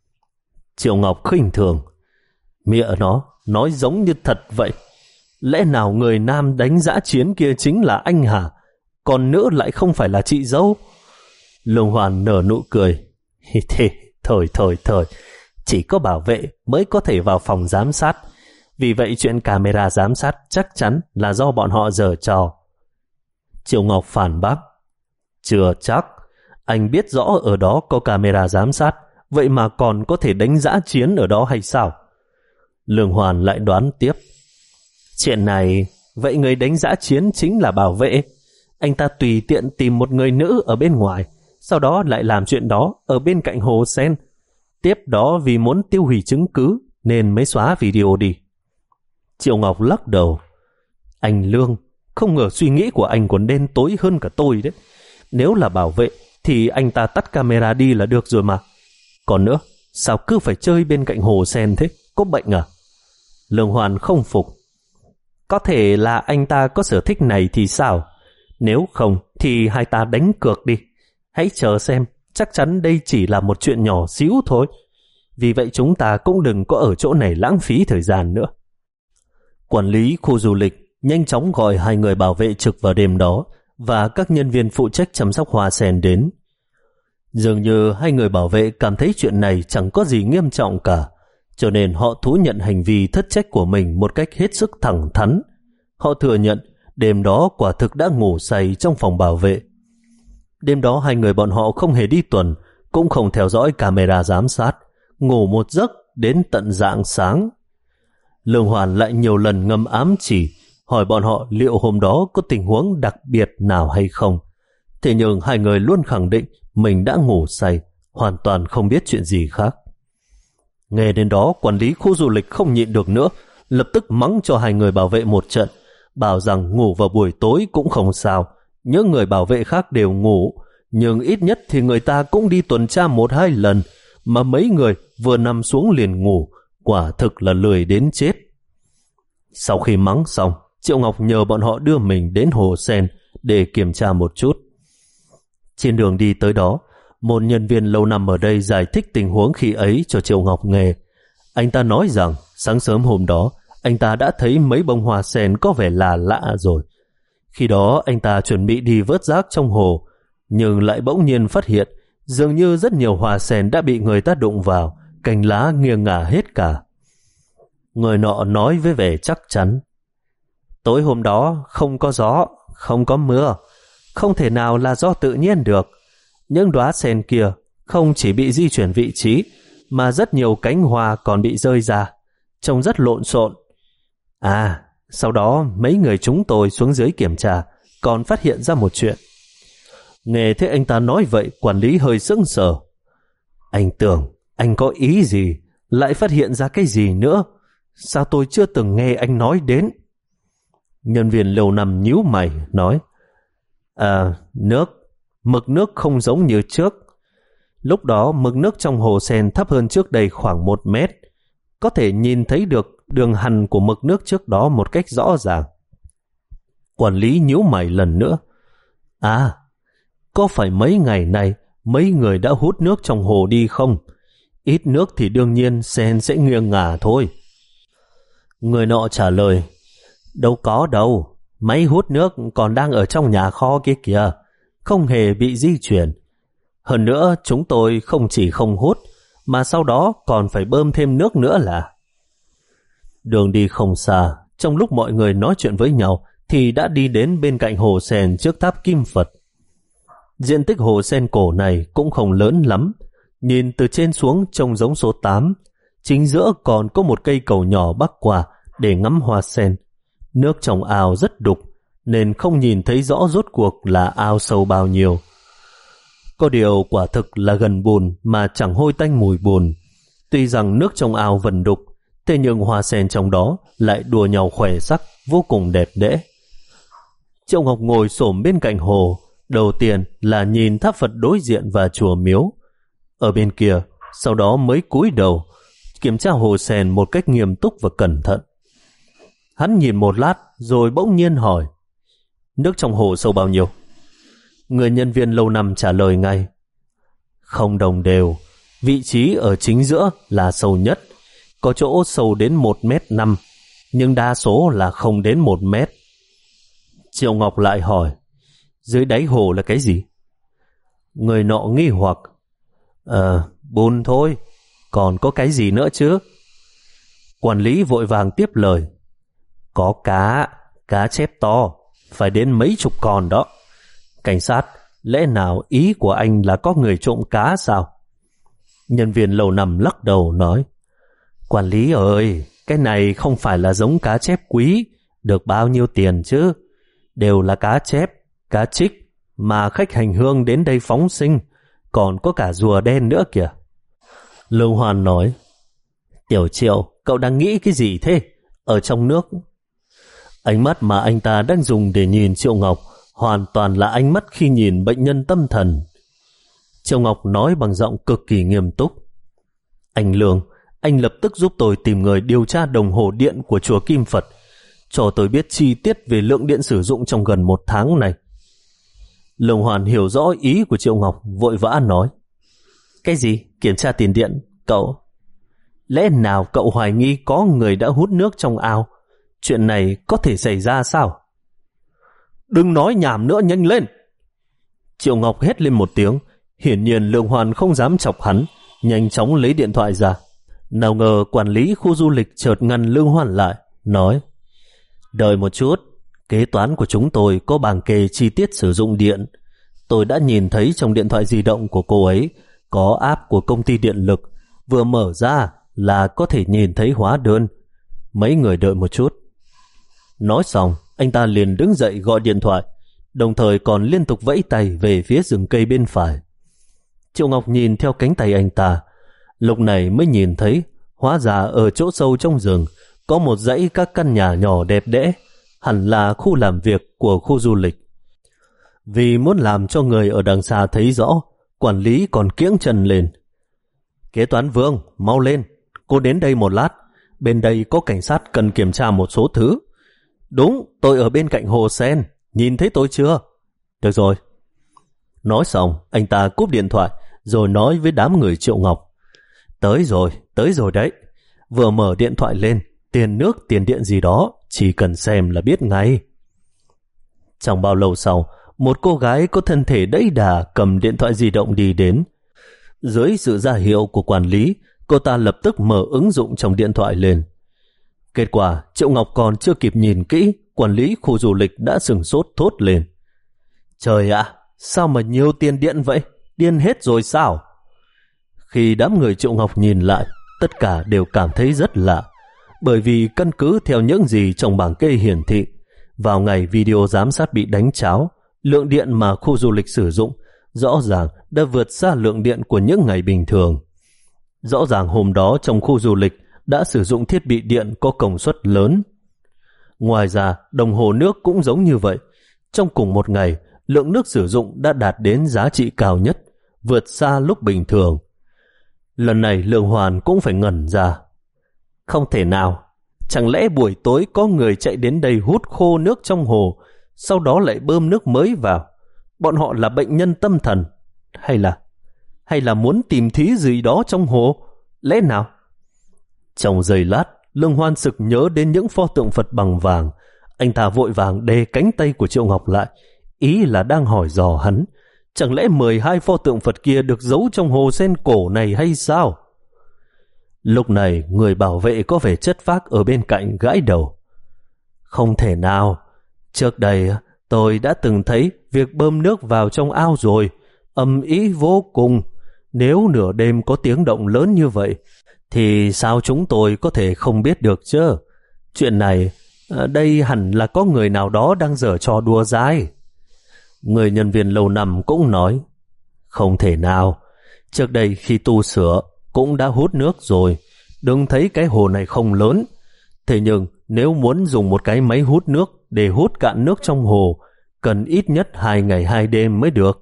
Triệu Ngọc khinh thường. Mẹ nó, nói giống như thật vậy. Lẽ nào người nam đánh dã chiến kia chính là anh hả? Còn nữ lại không phải là chị dâu? Lương Hoàn nở nụ cười. Thế, thôi thôi thôi, chỉ có bảo vệ mới có thể vào phòng giám sát. Vì vậy chuyện camera giám sát chắc chắn là do bọn họ giở trò. Triệu Ngọc phản bác. Chưa chắc. Anh biết rõ ở đó có camera giám sát, vậy mà còn có thể đánh dã chiến ở đó hay sao? Lương Hoàn lại đoán tiếp. Chuyện này, vậy người đánh dã chiến chính là bảo vệ. Anh ta tùy tiện tìm một người nữ ở bên ngoài, sau đó lại làm chuyện đó ở bên cạnh hồ sen. Tiếp đó vì muốn tiêu hủy chứng cứ nên mới xóa video đi. Triệu Ngọc lắc đầu. Anh Lương, không ngờ suy nghĩ của anh còn đen tối hơn cả tôi đấy. Nếu là bảo vệ thì anh ta tắt camera đi là được rồi mà. Còn nữa, sao cứ phải chơi bên cạnh hồ sen thế? Có bệnh à? Lương Hoàn không phục. Có thể là anh ta có sở thích này thì sao? Nếu không thì hai ta đánh cược đi. Hãy chờ xem, chắc chắn đây chỉ là một chuyện nhỏ xíu thôi. Vì vậy chúng ta cũng đừng có ở chỗ này lãng phí thời gian nữa. Quản lý khu du lịch nhanh chóng gọi hai người bảo vệ trực vào đêm đó và các nhân viên phụ trách chăm sóc hoa sen đến. Dường như hai người bảo vệ cảm thấy chuyện này chẳng có gì nghiêm trọng cả, cho nên họ thú nhận hành vi thất trách của mình một cách hết sức thẳng thắn. Họ thừa nhận đêm đó quả thực đã ngủ say trong phòng bảo vệ. Đêm đó hai người bọn họ không hề đi tuần, cũng không theo dõi camera giám sát, ngủ một giấc đến tận rạng sáng. Lương Hoàn lại nhiều lần ngầm ám chỉ, hỏi bọn họ liệu hôm đó có tình huống đặc biệt nào hay không. Thế nhưng hai người luôn khẳng định mình đã ngủ say, hoàn toàn không biết chuyện gì khác. Nghe đến đó, quản lý khu du lịch không nhịn được nữa, lập tức mắng cho hai người bảo vệ một trận, bảo rằng ngủ vào buổi tối cũng không sao, những người bảo vệ khác đều ngủ, nhưng ít nhất thì người ta cũng đi tuần tra một hai lần, mà mấy người vừa nằm xuống liền ngủ, quả thực là lười đến chết. Sau khi mắng xong, Triệu Ngọc nhờ bọn họ đưa mình đến hồ sen để kiểm tra một chút. Trên đường đi tới đó, một nhân viên lâu năm ở đây giải thích tình huống khi ấy cho Triệu Ngọc nghe. Anh ta nói rằng sáng sớm hôm đó anh ta đã thấy mấy bông hoa sen có vẻ là lạ rồi. Khi đó anh ta chuẩn bị đi vớt rác trong hồ, nhưng lại bỗng nhiên phát hiện dường như rất nhiều hoa sen đã bị người ta đụng vào, cành lá nghiêng ngả hết cả. Người nọ nói với vẻ chắc chắn: tối hôm đó không có gió, không có mưa, không thể nào là do tự nhiên được. Những đóa sen kia không chỉ bị di chuyển vị trí, mà rất nhiều cánh hoa còn bị rơi ra, trông rất lộn xộn. À, sau đó mấy người chúng tôi xuống dưới kiểm tra, còn phát hiện ra một chuyện. Nghe thấy anh ta nói vậy, quản lý hơi sững sờ. Anh tưởng anh có ý gì, lại phát hiện ra cái gì nữa? Sao tôi chưa từng nghe anh nói đến? Nhân viên lâu năm nhíu mày nói: À, nước, mực nước không giống như trước. Lúc đó mực nước trong hồ sen thấp hơn trước đây khoảng một mét, có thể nhìn thấy được đường hằn của mực nước trước đó một cách rõ ràng. Quản lý nhíu mày lần nữa. À, có phải mấy ngày này mấy người đã hút nước trong hồ đi không? Ít nước thì đương nhiên sen sẽ nghiêng ngả thôi. Người nọ trả lời: Đâu có đâu, máy hút nước còn đang ở trong nhà kho kia kìa, không hề bị di chuyển. Hơn nữa chúng tôi không chỉ không hút, mà sau đó còn phải bơm thêm nước nữa là. Đường đi không xa, trong lúc mọi người nói chuyện với nhau thì đã đi đến bên cạnh hồ sen trước tháp Kim Phật. Diện tích hồ sen cổ này cũng không lớn lắm, nhìn từ trên xuống trông giống số tám. Chính giữa còn có một cây cầu nhỏ bắc qua để ngắm hoa sen. Nước trong ao rất đục, nên không nhìn thấy rõ rốt cuộc là ao sâu bao nhiêu. Có điều quả thực là gần bùn mà chẳng hôi tanh mùi bùn. Tuy rằng nước trong ao vần đục, thế nhưng hoa sen trong đó lại đùa nhau khỏe sắc, vô cùng đẹp đẽ. Triệu Ngọc ngồi xổm bên cạnh hồ, đầu tiên là nhìn tháp Phật đối diện và chùa miếu ở bên kia, sau đó mới cúi đầu kiểm tra hồ sen một cách nghiêm túc và cẩn thận. Hắn nhìn một lát rồi bỗng nhiên hỏi: Nước trong hồ sâu bao nhiêu? Người nhân viên lâu năm trả lời ngay: Không đồng đều, vị trí ở chính giữa là sâu nhất, có chỗ sâu đến một mét năm, nhưng đa số là không đến một mét. Triệu Ngọc lại hỏi: Dưới đáy hồ là cái gì? Người nọ nghi hoặc: Ờ, bùn thôi, còn có cái gì nữa chứ? Quản lý vội vàng tiếp lời: Có cá, cá chép to, phải đến mấy chục con đó. Cảnh sát, lẽ nào ý của anh là có người trộm cá sao? Nhân viên lầu nằm lắc đầu nói: Quản lý ơi, cái này không phải là giống cá chép quý, được bao nhiêu tiền chứ? Đều là cá chép, cá trích mà khách hành hương đến đây phóng sinh, còn có cả rùa đen nữa kìa. Lương Hoàn nói: Tiểu Triệu, cậu đang nghĩ cái gì thế? Ở trong nước. Ánh mắt mà anh ta đang dùng để nhìn Triệu Ngọc hoàn toàn là ánh mắt khi nhìn bệnh nhân tâm thần. Triệu Ngọc nói bằng giọng cực kỳ nghiêm túc: Anh Lương, anh lập tức giúp tôi tìm người điều tra đồng hồ điện của chùa Kim Phật, cho tôi biết chi tiết về lượng điện sử dụng trong gần một tháng này. Lương Hoàn hiểu rõ ý của Triệu Ngọc, vội vã nói: Cái gì? Kiểm tra tiền điện? Cậu... Lẽ nào cậu hoài nghi có người đã hút nước trong ao? Chuyện này có thể xảy ra sao? Đừng nói nhảm nữa, nhanh lên! Triệu Ngọc hét lên một tiếng. Hiển nhiên Lương Hoàn không dám chọc hắn, nhanh chóng lấy điện thoại ra. Nào ngờ quản lý khu du lịch chợt ngăn Lương Hoàn lại, nói: Đợi một chút, kế toán của chúng tôi có bảng kê chi tiết sử dụng điện. Tôi đã nhìn thấy trong điện thoại di động của cô ấy có app của công ty điện lực, vừa mở ra là có thể nhìn thấy hóa đơn. Mấy người đợi một chút. Nói xong, anh ta liền đứng dậy gọi điện thoại, đồng thời còn liên tục vẫy tay về phía rừng cây bên phải. Triệu Ngọc nhìn theo cánh tay anh ta, lúc này mới nhìn thấy hóa ra ở chỗ sâu trong rừng có một dãy các căn nhà nhỏ đẹp đẽ, hẳn là khu làm việc của khu du lịch. Vì muốn làm cho người ở đằng xa thấy rõ, quản lý còn kiễng chân lên. Kế toán Vương, mau lên, cô đến đây một lát, bên đây có cảnh sát cần kiểm tra một số thứ. Đúng, tôi ở bên cạnh hồ sen, nhìn thấy tôi chưa? Được rồi. Nói xong, anh ta cúp điện thoại, rồi nói với đám người Triệu Ngọc. Tới rồi, tới rồi đấy. Vừa mở điện thoại lên, tiền nước, tiền điện gì đó, chỉ cần xem là biết ngay. Chẳng bao lâu sau, một cô gái có thân thể đẫy đà cầm điện thoại di động đi đến. Dưới sự ra hiệu của quản lý, cô ta lập tức mở ứng dụng trong điện thoại lên. Kết quả, Triệu Ngọc còn chưa kịp nhìn kỹ, quản lý khu du lịch đã sửng sốt thốt lên. Trời ạ, sao mà nhiều tiền điện vậy? Điên hết rồi sao? Khi đám người Triệu Ngọc nhìn lại, tất cả đều cảm thấy rất lạ, bởi vì căn cứ theo những gì trong bảng kê hiển thị, vào ngày video giám sát bị đánh tráo, lượng điện mà khu du lịch sử dụng rõ ràng đã vượt xa lượng điện của những ngày bình thường. Rõ ràng hôm đó trong khu du lịch đã sử dụng thiết bị điện có công suất lớn. Ngoài ra, đồng hồ nước cũng giống như vậy. Trong cùng một ngày, lượng nước sử dụng đã đạt đến giá trị cao nhất, vượt xa lúc bình thường. Lần này Lương Hoàn cũng phải ngẩn ra. Không thể nào, chẳng lẽ buổi tối có người chạy đến đây hút khô nước trong hồ, sau đó lại bơm nước mới vào? Bọn họ là bệnh nhân tâm thần, hay là hay là muốn tìm thí gì đó trong hồ? Lẽ nào? Trong giây lát, Lương Hoan sực nhớ đến những pho tượng Phật bằng vàng. Anh ta vội vàng đè cánh tay của Triệu Ngọc lại, ý là đang hỏi dò hắn, chẳng lẽ mười hai pho tượng Phật kia được giấu trong hồ sen cổ này hay sao? Lúc này, người bảo vệ có vẻ chất phác ở bên cạnh gãi đầu. Không thể nào, trước đây tôi đã từng thấy việc bơm nước vào trong ao rồi, âm ý vô cùng. Nếu nửa đêm có tiếng động lớn như vậy, thì sao chúng tôi có thể không biết được chứ? Chuyện này, đây hẳn là có người nào đó đang giở trò đùa dai. Người nhân viên lâu năm cũng nói, không thể nào, trước đây khi tu sửa cũng đã hút nước rồi, đừng thấy cái hồ này không lớn. Thế nhưng nếu muốn dùng một cái máy hút nước để hút cạn nước trong hồ, cần ít nhất hai ngày hai đêm mới được.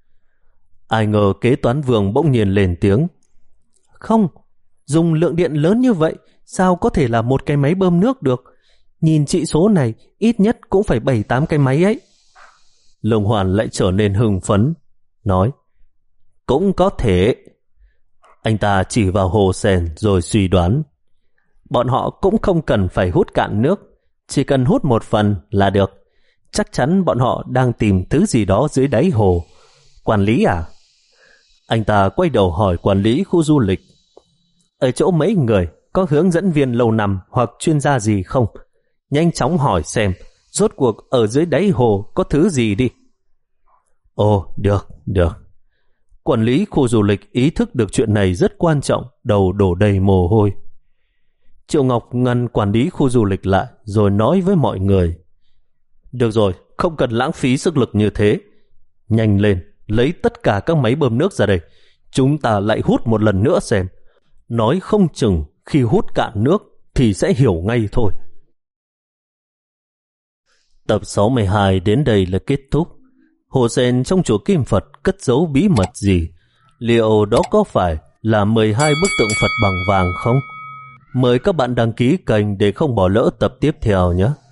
Ai ngờ kế toán Vương bỗng nhiên lên tiếng. Không, dùng lượng điện lớn như vậy, sao có thể là một cái máy bơm nước được? Nhìn trị số này, ít nhất cũng phải bảy tám cái máy ấy. Lương Hoàn lại trở nên hưng phấn, nói, cũng có thể. Anh ta chỉ vào hồ sen rồi suy đoán, bọn họ cũng không cần phải hút cạn nước, chỉ cần hút một phần là được. Chắc chắn bọn họ đang tìm thứ gì đó dưới đáy hồ. Quản lý à? Anh ta quay đầu hỏi quản lý khu du lịch, ở chỗ mấy người có hướng dẫn viên lâu năm hoặc chuyên gia gì không? Nhanh chóng hỏi xem rốt cuộc ở dưới đáy hồ có thứ gì đi. Ồ, được, được. Quản lý khu du lịch ý thức được chuyện này rất quan trọng, đầu đổ đầy mồ hôi. Triệu Ngọc ngăn quản lý khu du lịch lại rồi nói với mọi người, được rồi, không cần lãng phí sức lực như thế. Nhanh lên, lấy tất cả các máy bơm nước ra đây. Chúng ta lại hút một lần nữa xem. Nói không chừng khi hút cạn nước thì sẽ hiểu ngay thôi. Tập sáu mươi hai đến đây là kết thúc. Hồ sen trong chùa Kim Phật cất giấu bí mật gì? Liệu đó có phải là mười hai bức tượng Phật bằng vàng không? Mời các bạn đăng ký kênh để không bỏ lỡ tập tiếp theo nhé.